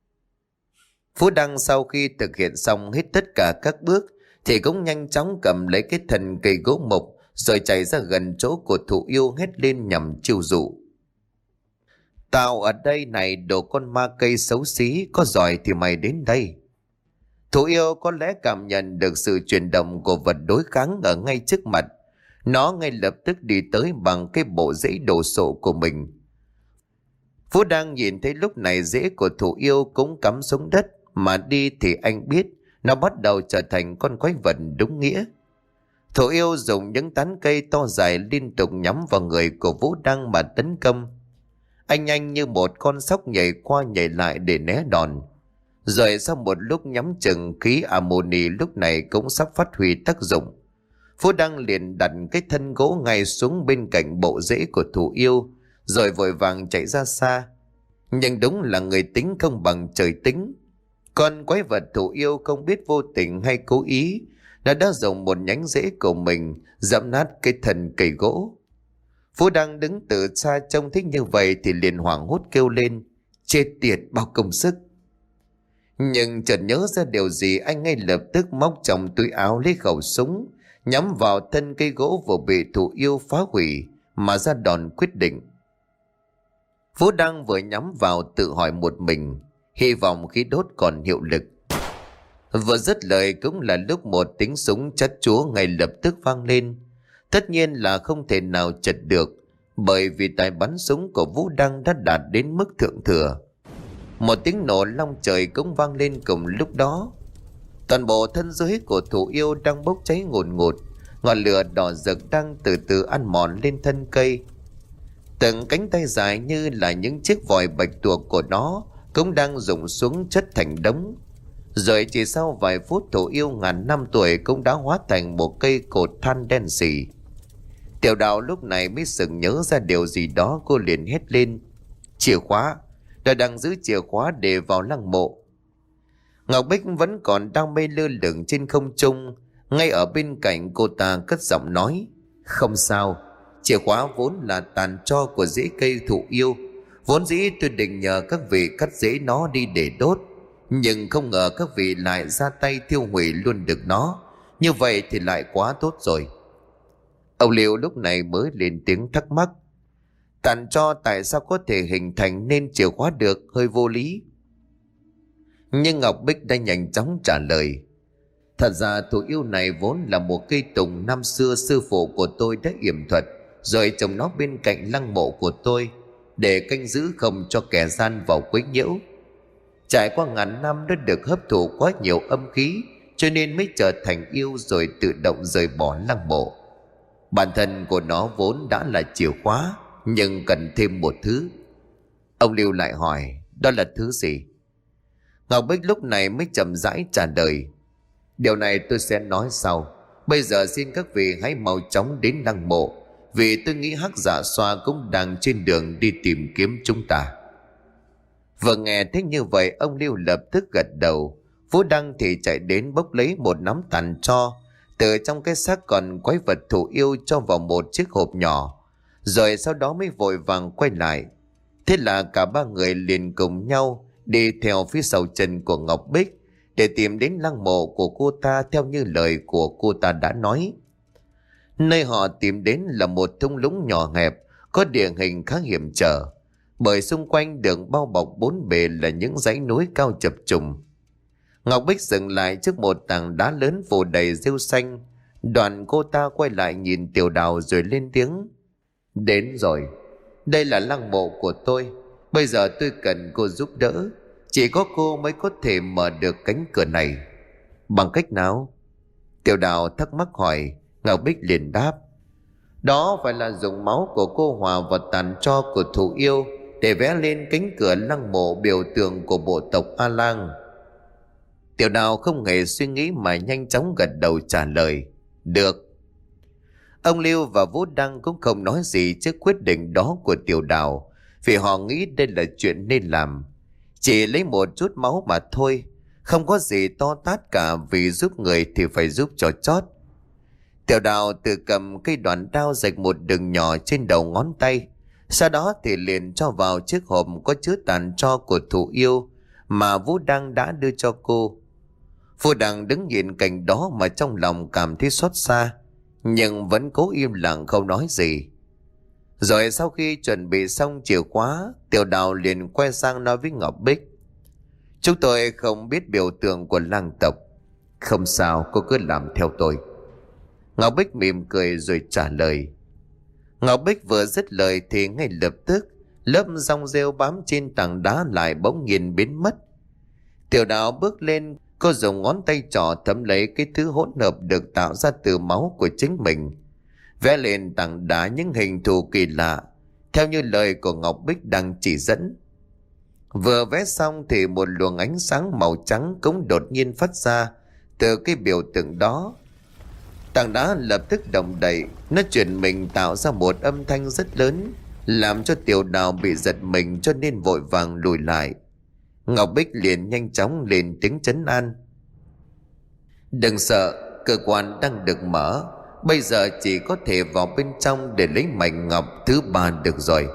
Phú Đăng sau khi thực hiện xong hết tất cả các bước thì cũng nhanh chóng cầm lấy cái thân cây gỗ mục rồi chạy ra gần chỗ của Thụ Yêu hét lên nhằm chiêu dụ. Tao ở đây này, đồ con ma cây xấu xí, có giỏi thì mày đến đây. Thụ Yêu có lẽ cảm nhận được sự chuyển động của vật đối kháng ở ngay trước mặt. Nó ngay lập tức đi tới bằng cái bộ rễ đồ sộ của mình. Phú đang nhìn thấy lúc này rễ của Thụ Yêu cũng cắm xuống đất, mà đi thì anh biết nó bắt đầu trở thành con quái vật đúng nghĩa. Thụ Yêu dùng những tán cây to dài liên tục nhắm vào người của Vũ Đăng mà tấn công. Anh nhanh như một con sóc nhảy qua nhảy lại để né đòn. Rồi sau một lúc nhắm chừng, khí amoni lúc này cũng sắp phát huy tác dụng. Phú Đăng liền đặt cái thân gỗ ngay xuống bên cạnh bộ rễ của Thụ Yêu, rồi vội vàng chạy ra xa. Nhưng đúng là người tính không bằng trời tính. Con quái vật Thụ Yêu không biết vô tình hay cố ý, nó đã dùng một nhánh rễ của mình dẫm nát cái thân cây gỗ. Phú Đăng đứng từ xa trông thấy như vậy thì liền hoảng hốt kêu lên: chết tiệt, bao công sức. Nhưng chợt nhớ ra điều gì, anh ngay lập tức móc trong túi áo lấy khẩu súng, nhắm vào thân cây gỗ vừa bị Thụ Yêu phá hủy mà ra đòn quyết định. Phú Đăng vừa nhắm vào tự hỏi một mình, hy vọng khí đốt còn hiệu lực. Vừa dứt lời cũng là lúc một tiếng súng chát chúa ngay lập tức vang lên. Tất nhiên là không thể nào chật được, bởi vì tài bắn súng của Vũ Đăng đã đạt đến mức thượng thừa. Một tiếng nổ long trời cũng vang lên cùng lúc đó. Toàn bộ thân dưới của Thụ Yêu đang bốc cháy ngùn ngụt, ngọn lửa đỏ rực đang từ từ ăn mòn lên thân cây. Từng cánh tay dài như là những chiếc vòi bạch tuộc của nó cũng đang rụng xuống chất thành đống. Rồi chỉ sau vài phút, Thụ Yêu ngàn năm tuổi cũng đã hóa thành một cây cột than đen sì. Tiểu Đào lúc này mới sực nhớ ra điều gì đó, cô liền hét lên: chìa khóa! Đã đang giữ chìa khóa để vào lăng mộ. Ngọc Bích vẫn còn đang mê lơ lửng trên không trung. Ngay ở bên cạnh cô ta cất giọng nói: không sao, chìa khóa vốn là tàn tro của rễ cây Thụ Yêu. Vốn dĩ tôi định nhờ các vị cắt rễ nó đi để đốt, nhưng không ngờ các vị lại ra tay tiêu hủy luôn được nó. Như vậy thì lại quá tốt rồi. Ông Liêu lúc này mới lên tiếng thắc mắc: tàn tro tại sao có thể hình thành nên chìa khóa được, hơi vô lý. Nhưng Ngọc Bích đã nhanh chóng trả lời: thật ra Thụ Yêu này vốn là một cây tùng năm xưa sư phụ của tôi đã yểm thuật, rồi trồng nó bên cạnh lăng mộ của tôi để canh giữ không cho kẻ gian vào quấy nhiễu. Trải qua ngàn năm đã được hấp thụ quá nhiều âm khí, cho nên mới trở thành yêu rồi tự động rời bỏ lăng mộ. Bản thân của nó vốn đã là chìa khóa, nhưng cần thêm một thứ. Ông Liêu lại hỏi: đó là thứ gì? Ngọc Bích lúc này mới chậm rãi trả lời: điều này tôi sẽ nói sau. Bây giờ xin các vị hãy mau chóng đến lăng mộ, vì tôi nghĩ Hắc Dạ Xoa cũng đang trên đường đi tìm kiếm chúng ta. Vừa nghe thấy như vậy, ông Liêu lập tức gật đầu. Phú Đăng thì chạy đến bốc lấy một nắm tàn tro từ trong cái xác còn quái vật Thụ Yêu, cho vào một chiếc hộp nhỏ, rồi sau đó mới vội vàng quay lại. Thế là cả ba người liền cùng nhau đi theo phía sau chân của Ngọc Bích để tìm đến lăng mộ của cô ta theo như lời của cô ta đã nói. Nơi họ tìm đến là một thung lũng nhỏ hẹp, có địa hình khá hiểm trở, bởi xung quanh đường bao bọc bốn bề là những dãy núi cao chập trùng. Ngọc Bích dừng lại trước một tảng đá lớn phủ đầy rêu xanh. Đoạn cô ta quay lại nhìn Tiểu Đào rồi lên tiếng: đến rồi, đây là lăng mộ của tôi. Bây giờ tôi cần cô giúp đỡ. Chỉ có cô mới có thể mở được cánh cửa này. Bằng cách nào? Tiểu Đào thắc mắc hỏi. Ngọc Bích liền đáp: đó phải là dùng máu của cô hòa vào tàn tro của Thụ Yêu để vẽ lên cánh cửa lăng mộ biểu tượng của bộ tộc A Lang. Tiểu Đào không hề suy nghĩ mà nhanh chóng gật đầu trả lời: được. Ông Lưu và Vũ Đăng cũng không nói gì trước quyết định đó của Tiểu Đào, vì họ nghĩ đây là chuyện nên làm. Chỉ lấy một chút máu mà thôi, không có gì to tát cả, vì giúp người thì phải giúp cho chót. Tiểu Đào tự cầm cây đoạn đao rạch một đường nhỏ trên đầu ngón tay, sau đó thì liền cho vào chiếc hộp có chứa tàn tro của thủ yêu mà Vũ Đăng đã đưa cho cô. Vũ Đăng đứng nhìn cảnh đó mà trong lòng cảm thấy xót xa, nhưng vẫn cố im lặng không nói gì. Rồi sau khi chuẩn bị xong chìa khóa, Tiểu Đào liền quay sang nói với Ngọc Bích: "Chúng tôi không biết biểu tượng của lang tộc." "Không sao, cô cứ làm theo tôi." Ngọc Bích mỉm cười rồi trả lời. Ngọc Bích vừa dứt lời thì ngay lập tức lớp rong rêu bám trên tảng đá lại bỗng nhiên biến mất. Tiểu Đào bước lên, cô dùng ngón tay trỏ thấm lấy cái thứ hỗn hợp được tạo ra từ máu của chính mình, vẽ lên tảng đá những hình thù kỳ lạ theo như lời của Ngọc Bích đang chỉ dẫn. Vừa vẽ xong thì một luồng ánh sáng màu trắng cũng đột nhiên phát ra từ cái biểu tượng đó. Tảng đá lập tức động đậy, nó chuyển mình tạo ra một âm thanh rất lớn, làm cho Tiểu Đào bị giật mình cho nên vội vàng lùi lại. Ngọc Bích liền nhanh chóng lên tiếng trấn an: "Đừng sợ, cơ quan đang được mở, bây giờ chỉ có thể vào bên trong để lấy mảnh ngọc thứ ba được rồi."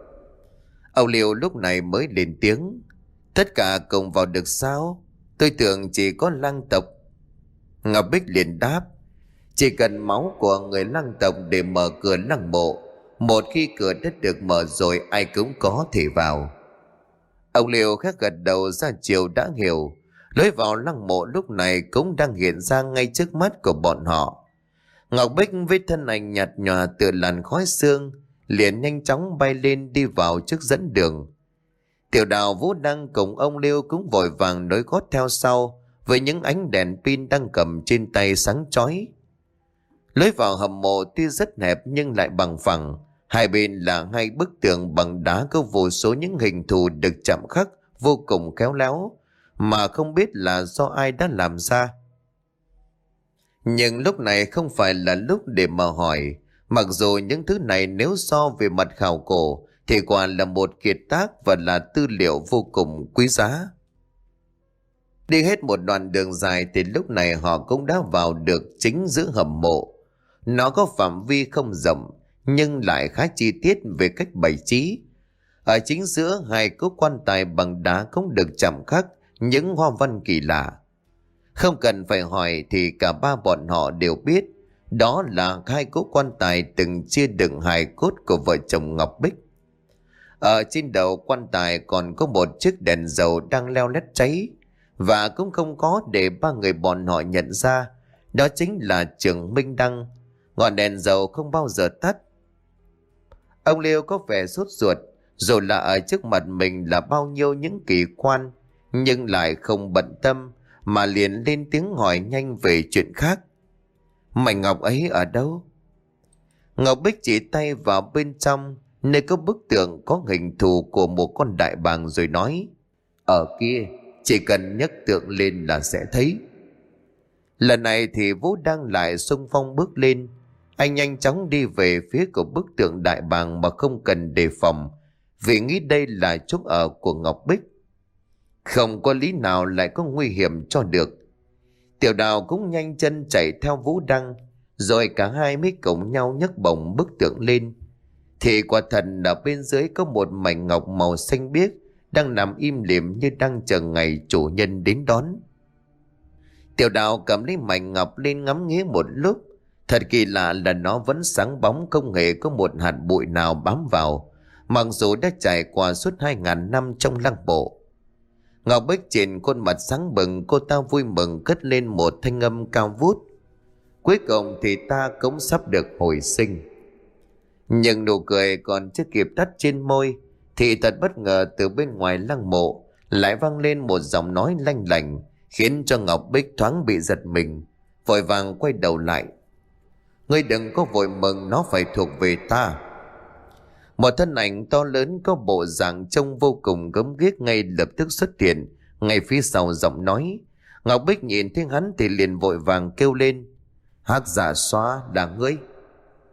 Âu Liêu lúc này mới lên tiếng: "Tất cả cùng vào được sao? Tôi tưởng chỉ có lang tộc." Ngọc Bích liền đáp: "Chỉ cần máu của người lang tộc để mở cửa lăng mộ. Một khi cửa đất được mở rồi, ai cũng có thể vào." Ông Liêu khác gật đầu ra chiều đã hiểu. Lối vào lăng mộ lúc này cũng đang hiện ra ngay trước mắt của bọn họ. Ngọc Bích với thân ảnh nhạt nhòa từ làn khói xương liền nhanh chóng bay lên đi vào trước dẫn đường. Tiểu Đào, Vũ Đăng cùng ông Liêu cũng vội vàng nối gót theo sau với những ánh đèn pin đang cầm trên tay sáng chói. Lối vào hầm mộ tuy rất hẹp nhưng lại bằng phẳng. Hai bên là hai bức tường bằng đá có vô số những hình thù được chạm khắc vô cùng khéo léo mà không biết là do ai đã làm ra. Nhưng lúc này không phải là lúc để mà hỏi. Mặc dù những thứ này nếu so về mặt khảo cổ thì quả là một kiệt tác và là tư liệu vô cùng quý giá. Đi hết một đoạn đường dài thì lúc này họ cũng đã vào được chính giữa hầm mộ. Nó có phạm vi không rộng nhưng lại khá chi tiết về cách bày trí. Ở chính giữa hai cỗ quan tài bằng đá cũng được chạm khắc những hoa văn kỳ lạ. Không cần phải hỏi thì cả ba bọn họ đều biết đó là hai cỗ quan tài từng chia đựng hài cốt của vợ chồng Ngọc Bích. Ở trên đầu quan tài còn có một chiếc đèn dầu đang leo lét cháy, và cũng không có để ba người bọn họ nhận ra đó chính là Trường Minh Đăng. Ngọn đèn dầu không bao giờ tắt. Ông Liêu có vẻ sốt ruột, dù là ở trước mặt mình là bao nhiêu những kỳ quan, nhưng lại không bận tâm mà liền lên tiếng hỏi nhanh về chuyện khác. "Mảnh ngọc ấy ở đâu?" Ngọc Bích chỉ tay vào bên trong nơi có bức tượng có hình thù của một con đại bàng rồi nói: "Ở kia, chỉ cần nhấc tượng lên là sẽ thấy." Lần này thì Vũ đang lại xung phong bước lên. Anh nhanh chóng đi về phía của bức tượng đại bàng mà không cần đề phòng, vì nghĩ đây là chỗ ở của Ngọc Bích. Không có lý nào lại có nguy hiểm cho được. Tiểu Đào cũng nhanh chân chạy theo Vũ Đăng, rồi cả hai mới cùng nhau nhấc bổng bức tượng lên. Thì quả thật ở bên dưới có một mảnh ngọc màu xanh biếc đang nằm im lìm như đang chờ ngày chủ nhân đến đón. Tiểu Đào cầm lấy mảnh ngọc lên ngắm nghía một lúc. Thật kỳ lạ là nó vẫn sáng bóng, không hề có một hạt bụi nào bám vào, mặc dù đã trải qua suốt hai ngàn năm trong lăng mộ. Ngọc Bích trên khuôn mặt sáng bừng, cô ta vui mừng cất lên một thanh âm cao vút: "Cuối cùng thì ta cũng sắp được hồi sinh." Nhưng nụ cười còn chưa kịp tắt trên môi thì thật bất ngờ từ bên ngoài lăng mộ lại vang lên một giọng nói lanh lảnh, khiến cho Ngọc Bích thoáng bị giật mình, vội vàng quay đầu lại. "Ngươi đừng có vội mừng, nó phải thuộc về ta." Một thân ảnh to lớn có bộ dạng trông vô cùng gớm ghiếc ngay lập tức xuất hiện ngay phía sau giọng nói. Ngọc Bích nhìn thấy hắn thì liền vội vàng kêu lên: "Hắc Giả Xoa, là ngươi?"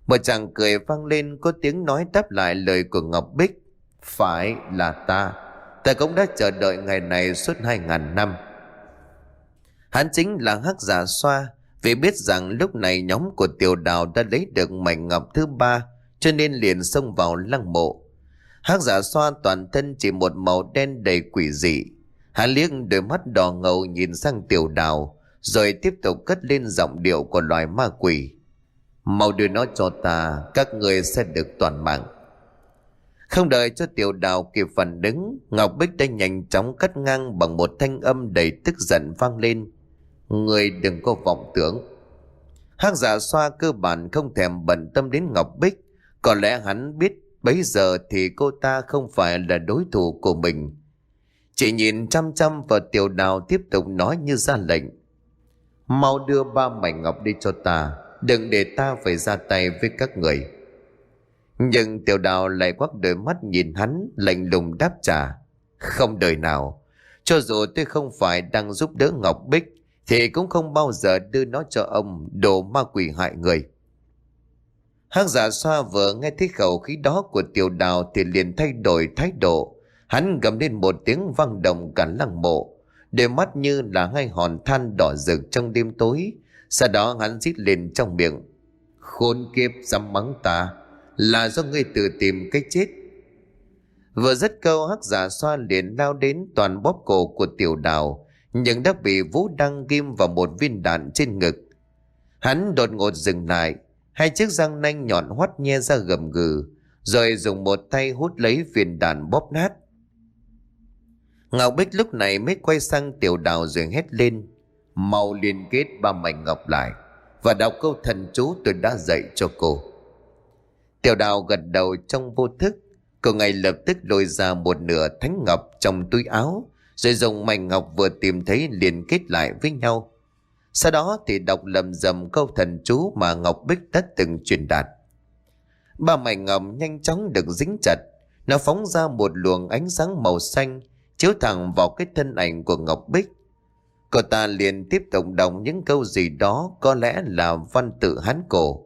Một chàng cười vang lên, có tiếng nói đáp lại lời của Ngọc Bích. Phải là ta. Ta cũng đã chờ đợi ngày này suốt hai ngàn năm. Hắn chính là Hắc Dạ Xoa. Vì biết rằng lúc này nhóm của Tiểu Đào đã lấy được mảnh ngọc thứ ba, cho nên liền xông vào lăng mộ. Hắc Dạ Xoa toàn thân chỉ một màu đen đầy quỷ dị. Hắn liếc đôi mắt đỏ ngầu nhìn sang Tiểu Đào, rồi tiếp tục cất lên giọng điệu của loài ma quỷ. Mau đưa nó cho ta, các người sẽ được toàn mạng. Không đợi cho Tiểu Đào kịp phản ứng, Ngọc Bích đã nhanh chóng cắt ngang bằng một thanh âm đầy tức giận vang lên. Người đừng có vọng tưởng. Hắc Dạ Xoa cơ bản không thèm bận tâm đến Ngọc Bích. Có lẽ hắn biết bấy giờ thì cô ta không phải là đối thủ của mình. Chỉ nhìn chăm chăm vào Tiểu Đào, tiếp tục nói như ra lệnh. Mau đưa ba mảnh ngọc đi cho ta, đừng để ta phải ra tay với các người. Nhưng Tiểu Đào lại quắc đôi mắt nhìn hắn, lạnh lùng đáp trả. Không đời nào. Cho dù tôi không phải đang giúp đỡ Ngọc Bích, thì cũng không bao giờ đưa nó cho ông, đồ ma quỷ hại người. Hắc Dạ Xoa vừa nghe thấy khẩu khí đó của Tiểu Đào thì liền thay đổi thái độ. Hắn gầm lên một tiếng vang động cả lăng mộ, đôi mắt như là hai hòn than đỏ rực trong đêm tối. Sau đó hắn rít lên trong miệng. Khốn kiếp, dám mắng ta, là do ngươi tự tìm cái chết. Vừa dứt câu, Hắc Dạ Xoa liền lao đến toàn bóp cổ của Tiểu Đào, nhưng đã bị Vũ Đăng ghim vào một viên đạn trên ngực. Hắn đột ngột dừng lại, hai chiếc răng nanh nhọn hoắt nhe ra gầm gừ, rồi dùng một tay hút lấy viên đạn bóp nát. Ngọc Bích lúc này mới quay sang Tiểu Đào rồi hét lên. Mau liên kết ba mảnh ngọc lại và đọc câu thần chú tôi đã dạy cho cô. Tiểu Đào gật đầu trong vô thức. Cô ngay lập tức lôi ra một nửa thánh ngọc trong túi áo, rồi dùng mảnh ngọc vừa tìm thấy liên kết lại với nhau. Sau đó thì đọc lầm rầm câu thần chú mà Ngọc Bích đã từng truyền đạt. Ba mảnh ngọc nhanh chóng được dính chặt. Nó phóng ra một luồng ánh sáng màu xanh, chiếu thẳng vào cái thân ảnh của Ngọc Bích. Cô ta liền tiếp tục đọc những câu gì đó, có lẽ là văn tự Hán cổ.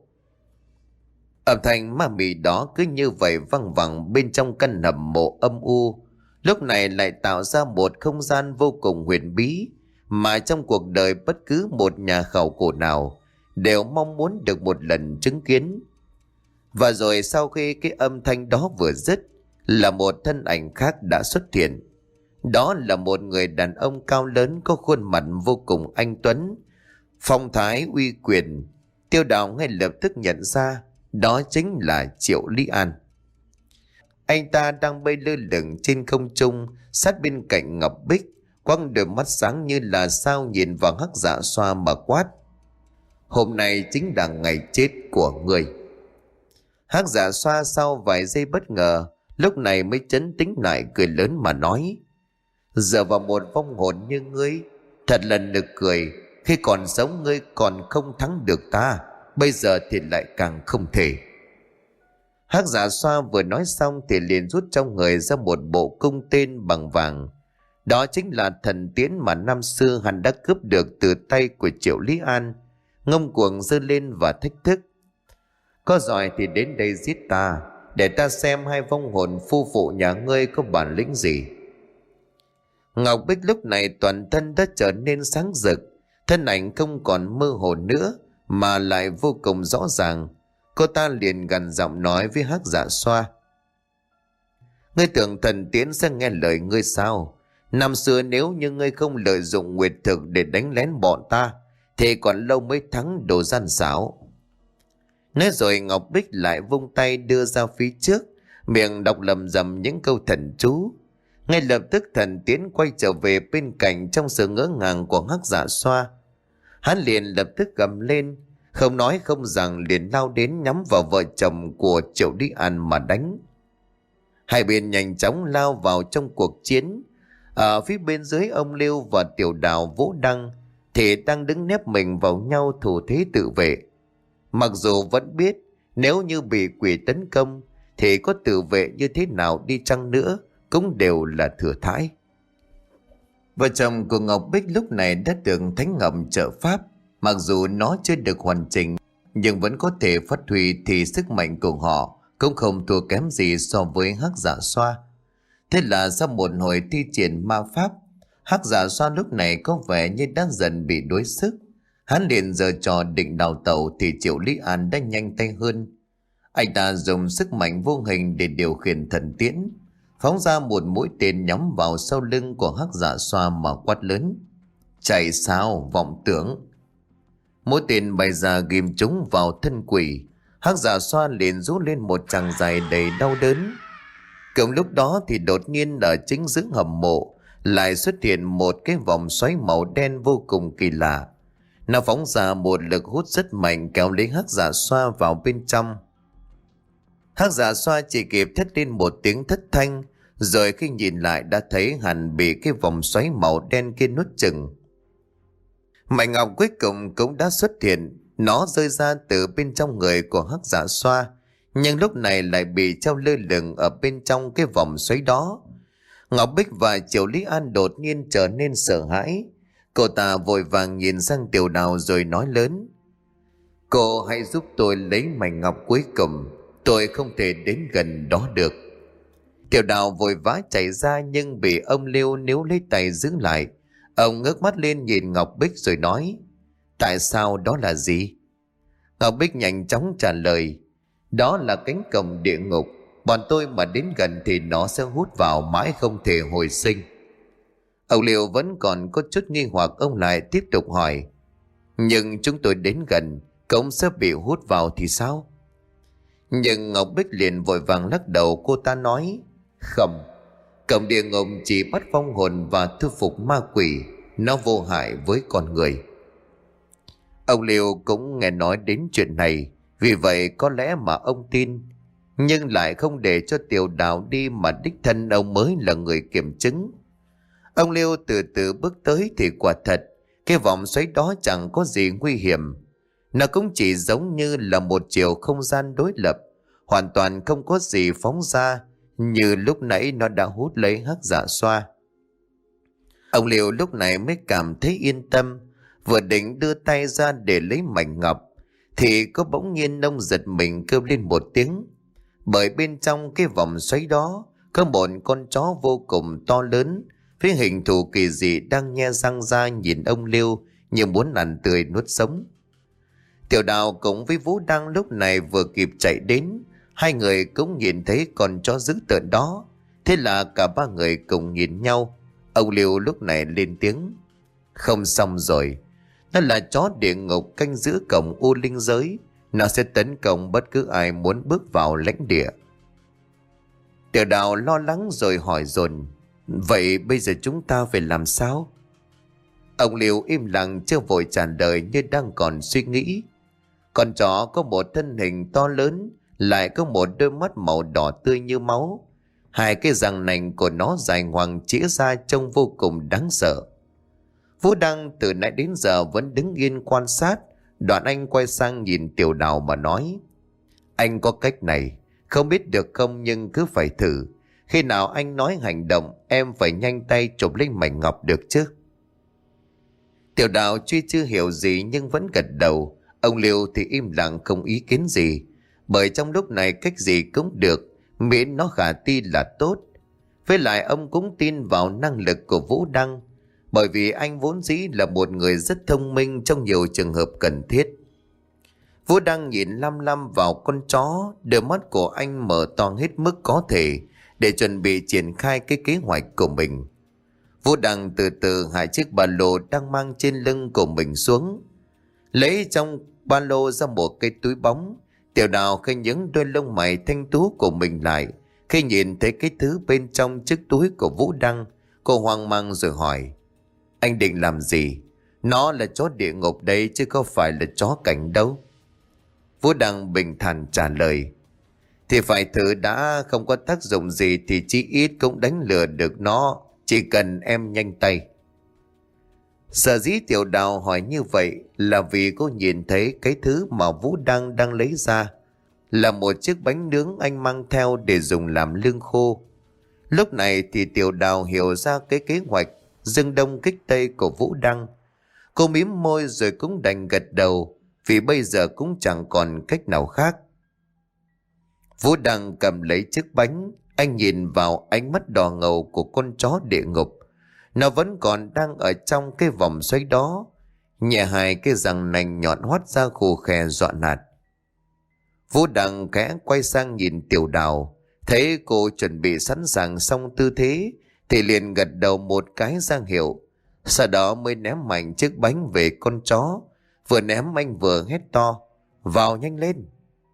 Âm thanh ma mị đó cứ như vậy văng vẳng bên trong căn hầm mộ âm u, lúc này lại tạo ra một không gian vô cùng huyền bí mà trong cuộc đời bất cứ một nhà khảo cổ nào đều mong muốn được một lần chứng kiến. Và rồi sau khi cái âm thanh đó vừa dứt, là một thân ảnh khác đã xuất hiện. Đó là một người đàn ông cao lớn, có khuôn mặt vô cùng anh tuấn, phong thái uy quyền. Tiêu Đào ngay lập tức nhận ra đó chính là Triệu Lý An. Anh ta đang bay lơ lửng trên không trung sát bên cạnh Ngọc Bích, quăng đôi mắt sáng như là sao nhìn vào Hắc Dạ Xoa mà quát. Hôm nay chính là ngày chết của người. Hắc Dạ Xoa sau vài giây bất ngờ, lúc này mới trấn tĩnh lại, cười lớn mà nói. Giờ vào một vong hồn như ngươi, thật là nực cười. Khi còn sống ngươi còn không thắng được ta, bây giờ thì lại càng không thể. Hắc Dạ Xoa vừa nói xong thì liền rút trong người ra một bộ cung tên bằng vàng. Đó chính là thần tiễn mà năm xưa hắn đã cướp được từ tay của Triệu Lý An. Ngông cuồng giơ lên và thách thức. Có giỏi thì đến đây giết ta, để ta xem hai vong hồn phu phụ nhà ngươi có bản lĩnh gì. Ngọc Bích lúc này toàn thân đã trở nên sáng rực, thân ảnh không còn mơ hồ nữa mà lại vô cùng rõ ràng. Cô ta liền gằn giọng nói với Hắc Dạ Xoa. Ngươi tưởng thần tiễn sẽ nghe lời ngươi sao? Năm xưa nếu như ngươi không lợi dụng nguyệt thực để đánh lén bọn ta, thì còn lâu mới thắng, đồ gian xảo. Nói rồi Ngọc Bích lại vung tay đưa ra phía trước, miệng đọc lầm rầm những câu thần chú. Ngay lập tức thần tiễn quay trở về bên cạnh trong sự ngỡ ngàng của Hắc Dạ Xoa. Hắn liền lập tức gầm lên, không nói không rằng liền lao đến nhắm vào vợ chồng của Triệu Lý An mà đánh. Hai bên nhanh chóng lao vào trong cuộc chiến. Ở phía bên dưới, ông Lưu và Tiểu Đào, Vũ Đăng thì đang đứng nép mình vào nhau thủ thế tự vệ. Mặc dù vẫn biết nếu như bị quỷ tấn công thì có tự vệ như thế nào đi chăng nữa cũng đều là thừa thãi. Vợ chồng của Ngọc Bích lúc này đã được Thánh Ngọc trợ pháp. Mặc dù nó chưa được hoàn chỉnh, nhưng vẫn có thể phát huy thì sức mạnh của họ cũng không thua kém gì so với Hắc Dạ Xoa. Thế là sau một hồi thi triển ma pháp, Hắc Dạ Xoa lúc này có vẻ như đã dần bị đuối sức. Hắn liền giở trò định đào tẩu thì Triệu Lý An đã nhanh tay hơn. Anh ta dùng sức mạnh vô hình để điều khiển thần tiễn, phóng ra một mũi tên nhắm vào sau lưng của Hắc Dạ Xoa mà quát lớn: "Chạy sao, vọng tưởng!" Mũi tên bay ra ghim trúng vào thân quỷ. Hắc Dạ Xoa liền rú lên một tràng dài đầy đau đớn. Cùng lúc đó thì đột nhiên ở chính giữa hầm mộ lại xuất hiện một cái vòng xoáy màu đen vô cùng kỳ lạ. Nó phóng ra một lực hút rất mạnh kéo lấy Hắc Dạ Xoa vào bên trong. Hắc Dạ Xoa chỉ kịp thét lên một tiếng thất thanh, rồi khi nhìn lại đã thấy hắn bị cái vòng xoáy màu đen kia nuốt chửng. Mảnh ngọc cuối cùng cũng đã xuất hiện. Nó rơi ra từ bên trong người của Hắc Dạ Xoa, nhưng lúc này lại bị treo lơ lửng ở bên trong cái vòng xoáy đó. Ngọc Bích và Triệu Lý An đột nhiên trở nên sợ hãi. Cô ta vội vàng nhìn sang Tiểu Đào rồi nói lớn: "Cô hãy giúp tôi lấy mảnh ngọc cuối cùng, tôi không thể đến gần đó được." Tiểu Đào vội vã chạy ra nhưng bị ông Liêu níu lấy tay giữ lại. Ông ngước mắt lên nhìn Ngọc Bích rồi nói: "Tại sao, đó là gì?" Ngọc Bích nhanh chóng trả lời: "Đó là cánh cổng địa ngục. Bọn tôi mà đến gần thì nó sẽ hút vào mãi không thể hồi sinh." Ông Liêu vẫn còn có chút nghi hoặc, ông lại tiếp tục hỏi: "Nhưng chúng tôi đến gần, cổng sẽ bị hút vào thì sao?" Nhưng Ngọc Bích liền vội vàng lắc đầu. Cô ta nói: "Không, cổng địa ngục chỉ bắt vong hồn và thu phục ma quỷ, nó vô hại với con người." Ông Liêu cũng nghe nói đến chuyện này, vì vậy có lẽ mà ông tin, nhưng lại không để cho Tiểu Đào đi mà đích thân ông mới là người kiểm chứng. Ông Liêu từ từ bước tới thì quả thật cái vòng xoáy đó chẳng có gì nguy hiểm. Nó cũng chỉ giống như là một chiều không gian đối lập, hoàn toàn không có gì phóng ra như lúc nãy nó đã hút lấy Hắc Dạ Xoa. Ông Liêu lúc này mới cảm thấy yên tâm, vừa định đưa tay ra để lấy mảnh ngọc thì có bỗng nhiên ông giật mình kêu lên một tiếng, bởi bên trong cái vòng xoáy đó có một con chó vô cùng to lớn với hình thù kỳ dị đang nhe răng ra nhìn ông Liêu như muốn ăn tươi nuốt sống. Tiểu Đào cùng với Vũ Đăng lúc này vừa kịp chạy đến, hai người cũng nhìn thấy con chó dữ tợn đó. Thế là cả ba người cùng nhìn nhau. Ông Liêu lúc này lên tiếng: "Không xong rồi, nó là chó địa ngục canh giữ cổng u linh giới, nó sẽ tấn công bất cứ ai muốn bước vào lãnh địa." Tiểu Đào lo lắng rồi hỏi dồn: "Vậy bây giờ chúng ta phải làm sao?" Ông Liêu im lặng chưa vội trả lời như đang còn suy nghĩ. Con chó có một thân hình to lớn, lại có một đôi mắt màu đỏ tươi như máu. Hai cái răng nành của nó dài ngoằng chĩa ra trông vô cùng đáng sợ. Vũ Đăng từ nãy đến giờ vẫn đứng yên quan sát. Đoạn anh quay sang nhìn Tiểu Đào mà nói: "Anh có cách này, không biết được không, nhưng cứ phải thử. Khi nào anh nói hành động, em phải nhanh tay chụp lấy mảnh ngọc được chứ?" Tiểu Đào tuy chưa hiểu gì nhưng vẫn gật đầu. Ông Liêu thì im lặng không ý kiến gì, bởi trong lúc này cách gì cũng được, miễn nó khả thi là tốt. Với lại ông cũng tin vào năng lực của Vũ Đăng, bởi vì anh vốn dĩ là một người rất thông minh trong nhiều trường hợp cần thiết. Vũ Đăng nhìn lăm lăm vào con chó, đôi mắt của anh mở to hết mức có thể để chuẩn bị triển khai cái kế hoạch của mình. Vũ Đăng từ từ hai chiếc ba lô đang mang trên lưng của mình xuống, lấy trong ba lô ra một cái túi bóng. Tiểu Đào khẽ nhướng đôi lông mày thanh tú của mình lại khi nhìn thấy cái thứ bên trong chiếc túi của Vũ Đăng. Cô hoang mang rồi hỏi: "Anh định làm gì? Nó là chó địa ngục đấy chứ không phải là chó cảnh đâu." Vũ Đăng bình thản trả lời: "Thì phải thử đã, không có tác dụng gì thì chí ít cũng đánh lừa được nó, chỉ cần em nhanh tay." Sở dĩ Tiểu Đào hỏi như vậy là vì cô nhìn thấy cái thứ mà Vũ Đăng đang lấy ra là một chiếc bánh nướng anh mang theo để dùng làm lương khô. Lúc này thì Tiểu Đào hiểu ra cái kế hoạch dưng đông kích tây của Vũ Đăng. Cô mím môi rồi cũng đành gật đầu. vì bây giờ cũng chẳng còn cách nào khác. Vũ Đăng cầm lấy chiếc bánh, anh nhìn vào ánh mắt đỏ ngầu của con chó địa ngục. Nó vẫn còn đang ở trong cái vòng xoáy đó, nhẹ hai cái răng nanh nhọn hoắt ra khù khè dọa nạt. Vũ Đăng khẽ quay sang nhìn Tiểu Đào, thấy cô chuẩn bị sẵn sàng xong tư thế thì liền gật đầu một cái ra hiệu, sau đó mới ném mạnh chiếc bánh về con chó. Vừa ném anh vừa hét to: vào nhanh lên.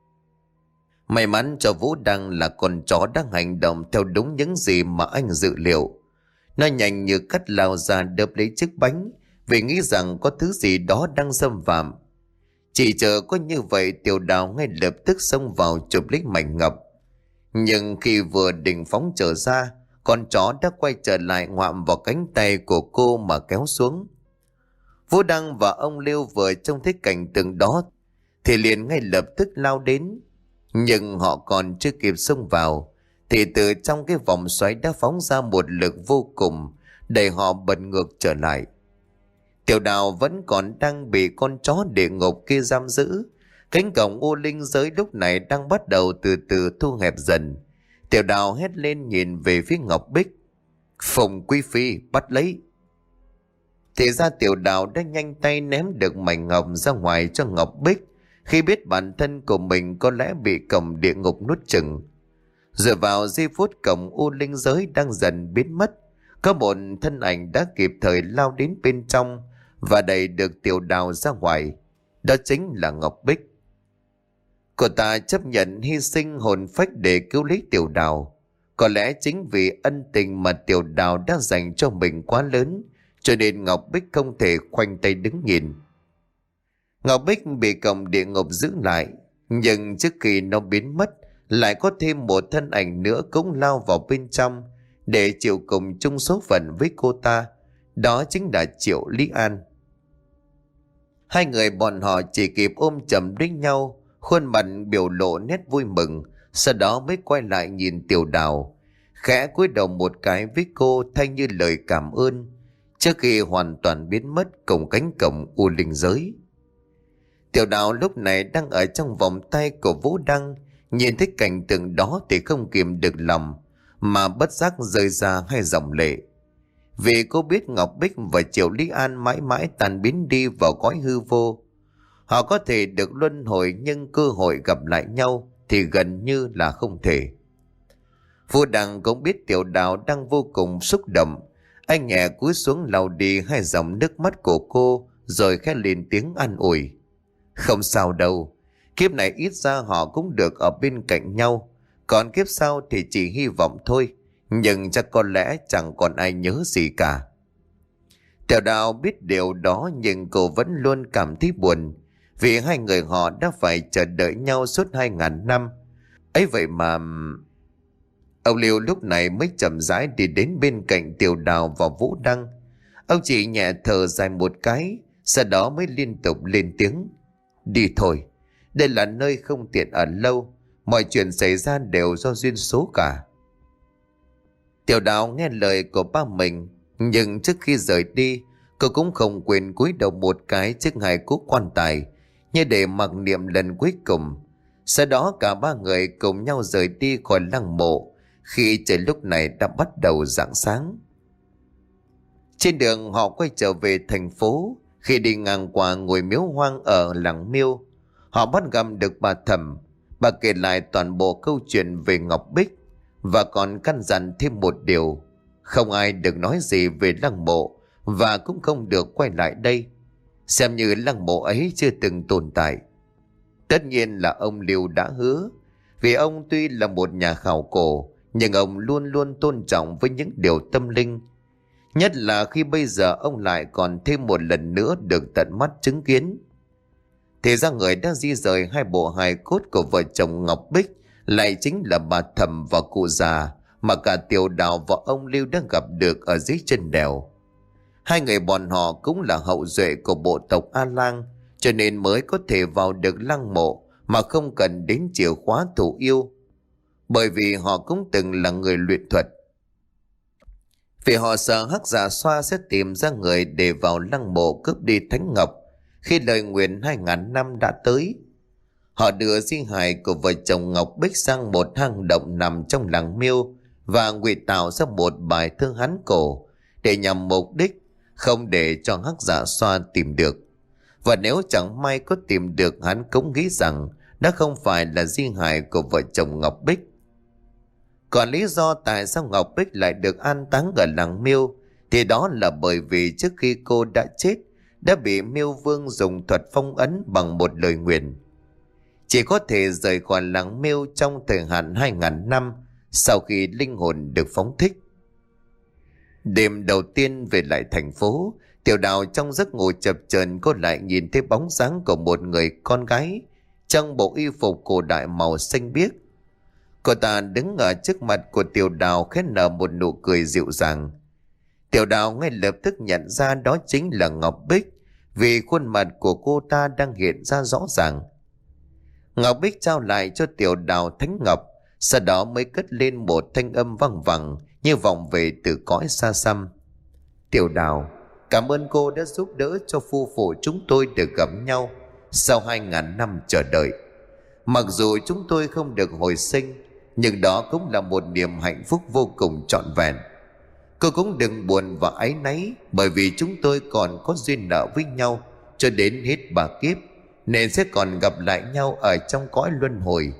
May mắn cho Vũ Đăng là con chó đang hành động theo đúng những gì mà anh dự liệu. Nó nhanh như cắt lao ra đớp lấy chiếc bánh, vì nghĩ rằng có thứ gì đó đang xâm phạm. Chỉ chờ có như vậy, Tiểu Đào ngay lập tức xông vào chụp lấy mảnh ngọc. Nhưng khi vừa định phóng trở ra, con chó đã quay trở lại ngoạm vào cánh tay của cô mà kéo xuống. Vũ Đăng và ông Liêu vừa trông thấy cảnh tượng đó thì liền ngay lập tức lao đến. Nhưng họ còn chưa kịp xông vào thì từ trong cái vòng xoáy đã phóng ra một lực vô cùng, đẩy họ bật ngược trở lại. Tiểu Đào vẫn còn đang bị con chó địa ngục kia giam giữ. Cánh cổng u linh giới lúc này đang bắt đầu từ từ thu hẹp dần. Tiểu Đào hét lên nhìn về phía Ngọc Bích: Phùng Quý Phi, bắt lấy! Thì ra Tiểu Đào đã nhanh tay ném được mảnh ngọc ra ngoài cho Ngọc Bích, khi biết bản thân của mình có lẽ bị cổng địa ngục nuốt chửng. Dựa vào giây phút cổng u linh giới đang dần biến mất, có một thân ảnh đã kịp thời lao đến bên trong và đẩy được Tiểu Đào ra ngoài. Đó chính là Ngọc Bích. Cô ta chấp nhận hy sinh hồn phách để cứu lấy Tiểu Đào. Có lẽ chính vì ân tình mà Tiểu Đào đã dành cho mình quá lớn, cho nên Ngọc Bích không thể khoanh tay đứng nhìn. Ngọc Bích bị cổng địa ngục giữ lại, nhưng trước khi nó biến mất, lại có thêm một thân ảnh nữa cũng lao vào bên trong để chịu cùng chung số phận với cô ta. Đó chính là Triệu Lý An. Hai người bọn họ chỉ kịp ôm chầm lấy nhau, khuôn mặt biểu lộ nét vui mừng, sau đó mới quay lại nhìn Tiểu Đào, khẽ cúi đầu một cái với cô thay như lời cảm ơn, trước khi hoàn toàn biến mất cùng cánh cổng u linh giới. Tiểu Đào lúc này đang ở trong vòng tay của Vũ Đăng, nhìn thấy cảnh tượng đó thì không kìm được lòng mà bất giác rơi ra hai dòng lệ. Vì cô biết Ngọc Bích và Triệu Lý An mãi mãi tan biến đi vào cõi hư vô. Họ có thể được luân hồi, nhưng cơ hội gặp lại nhau thì gần như là không thể. Vũ Đăng cũng biết Tiểu Đào đang vô cùng xúc động. Anh nhẹ cúi xuống lau đi hai dòng nước mắt của cô, rồi khẽ lên tiếng an ủi: Không sao đâu, kiếp này ít ra họ cũng được ở bên cạnh nhau, còn kiếp sau thì chỉ hy vọng thôi, nhưng chắc có lẽ chẳng còn ai nhớ gì cả. Tiểu Đào biết điều đó, nhưng cô vẫn luôn cảm thấy buồn, vì hai người họ đã phải chờ đợi nhau suốt hai ngàn năm. Ấy vậy mà... Ông Liêu lúc này mới chậm rãi đi đến bên cạnh Tiểu Đào và Vũ Đăng. Ông chỉ nhẹ thở dài một cái, sau đó mới liên tục lên tiếng: Đi thôi, đây là nơi không tiện ở lâu, mọi chuyện xảy ra đều do duyên số cả. Tiểu Đào nghe lời của ba mình, nhưng trước khi rời đi, cô cũng không quên cúi đầu một cái trước hai cỗ quan tài, như để mặc niệm lần cuối cùng. Sau đó cả ba người cùng nhau rời đi khỏi lăng mộ, khi trời lúc này đã bắt đầu rạng sáng. Trên đường họ quay trở về thành phố. Khi đi ngang qua ngôi miếu hoang ở làng Miêu, họ bắt gặp được bà Thẩm. Bà kể lại toàn bộ câu chuyện về Ngọc Bích và còn căn dặn thêm một điều: không ai được nói gì về lăng mộ, và cũng không được quay lại đây, xem như lăng mộ ấy chưa từng tồn tại. Tất nhiên là ông Liêu đã hứa, vì ông tuy là một nhà khảo cổ, nhưng ông luôn luôn tôn trọng với những điều tâm linh. Nhất là khi bây giờ ông lại còn thêm một lần nữa được tận mắt chứng kiến. Thì ra người đã di rời hai bộ hài cốt của vợ chồng Ngọc Bích lại chính là bà Thẩm và cụ già mà cả Tiểu Đào và ông Lưu đã gặp được ở dưới chân đèo. Hai người bọn họ cũng là hậu duệ của bộ tộc A Lang, cho nên mới có thể vào được lăng mộ mà không cần đến chìa khóa thủ yêu, bởi vì họ cũng từng là người luyện thuật. Vì họ sợ Hắc Giả Xoa sẽ tìm ra người để vào lăng mộ cướp đi thánh ngọc, Khi lời nguyện hai ngàn năm đã tới, họ đưa di hài của vợ chồng Ngọc Bích sang một hang động nằm trong làng Miêu và ngụy tạo ra một bài thơ Hán cổ để nhằm mục đích không để cho Hắc Dạ Xoa tìm được. Và nếu chẳng may có tìm được, hắn cũng nghĩ rằng đó không phải là di hài của vợ chồng Ngọc Bích. Còn lý do tại sao Ngọc Bích lại được an táng ở làng Miêu thì đó là bởi vì trước khi cô đã chết đã bị Miêu Vương dùng thuật phong ấn bằng một lời nguyền, chỉ có thể rời khỏi làng Miêu trong thời hạn hai ngàn năm sau khi linh hồn được phóng thích. Đêm đầu tiên về lại thành phố, Tiểu Đào trong giấc ngủ chập chờn cô lại nhìn thấy bóng dáng của một người con gái trong bộ y phục cổ đại màu xanh biếc. Cô ta đứng ở trước mặt của Tiểu Đào khẽ nở một nụ cười dịu dàng. Tiểu Đào ngay lập tức nhận ra đó chính là Ngọc Bích, vì khuôn mặt của cô ta đang hiện ra rõ ràng. Ngọc Bích trao lại cho Tiểu Đào thánh ngọc, sau đó mới cất lên một thanh âm vang vẳng như vọng về từ cõi xa xăm. Tiểu Đào, cảm ơn cô đã giúp đỡ cho phu phụ chúng tôi được gặp nhau sau hai ngàn năm chờ đợi. Mặc dù chúng tôi không được hồi sinh, nhưng đó cũng là một niềm hạnh phúc vô cùng trọn vẹn. Cô cũng đừng buồn và áy náy, bởi vì chúng tôi còn có duyên nợ với nhau cho đến hết ba kiếp, nên sẽ còn gặp lại nhau ở trong cõi luân hồi.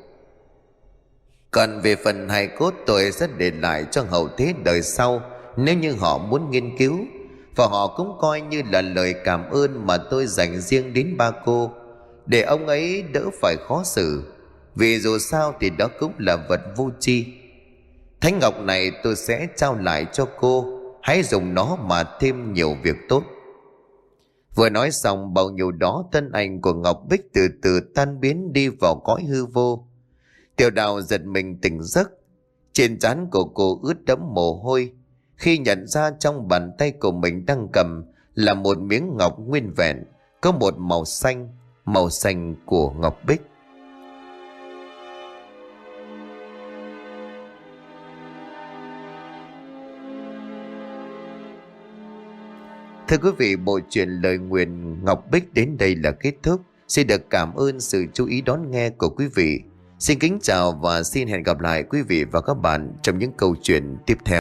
Còn về phần hài cốt, tôi sẽ để lại cho hậu thế đời sau nếu như họ muốn nghiên cứu, và họ cũng coi như là lời cảm ơn mà tôi dành riêng đến ba cô, để ông ấy đỡ phải khó xử, vì dù sao thì đó cũng là vật vô tri. Thánh ngọc này tôi sẽ trao lại cho cô, hãy dùng nó mà thêm nhiều việc tốt. Vừa nói xong, bao nhiêu đó thân ảnh của Ngọc Bích từ từ tan biến đi vào cõi hư vô. Tiểu Đào giật mình tỉnh giấc, trên trán của cô ướt đẫm mồ hôi khi nhận ra trong bàn tay của mình đang cầm là một miếng ngọc nguyên vẹn, có một màu xanh, màu xanh của Ngọc Bích. Thưa quý vị, bộ truyện Lời Nguyền Ngọc Bích đến đây là kết thúc. Xin được cảm ơn sự chú ý đón nghe của quý vị. Xin kính chào và xin hẹn gặp lại quý vị và các bạn trong những câu chuyện tiếp theo.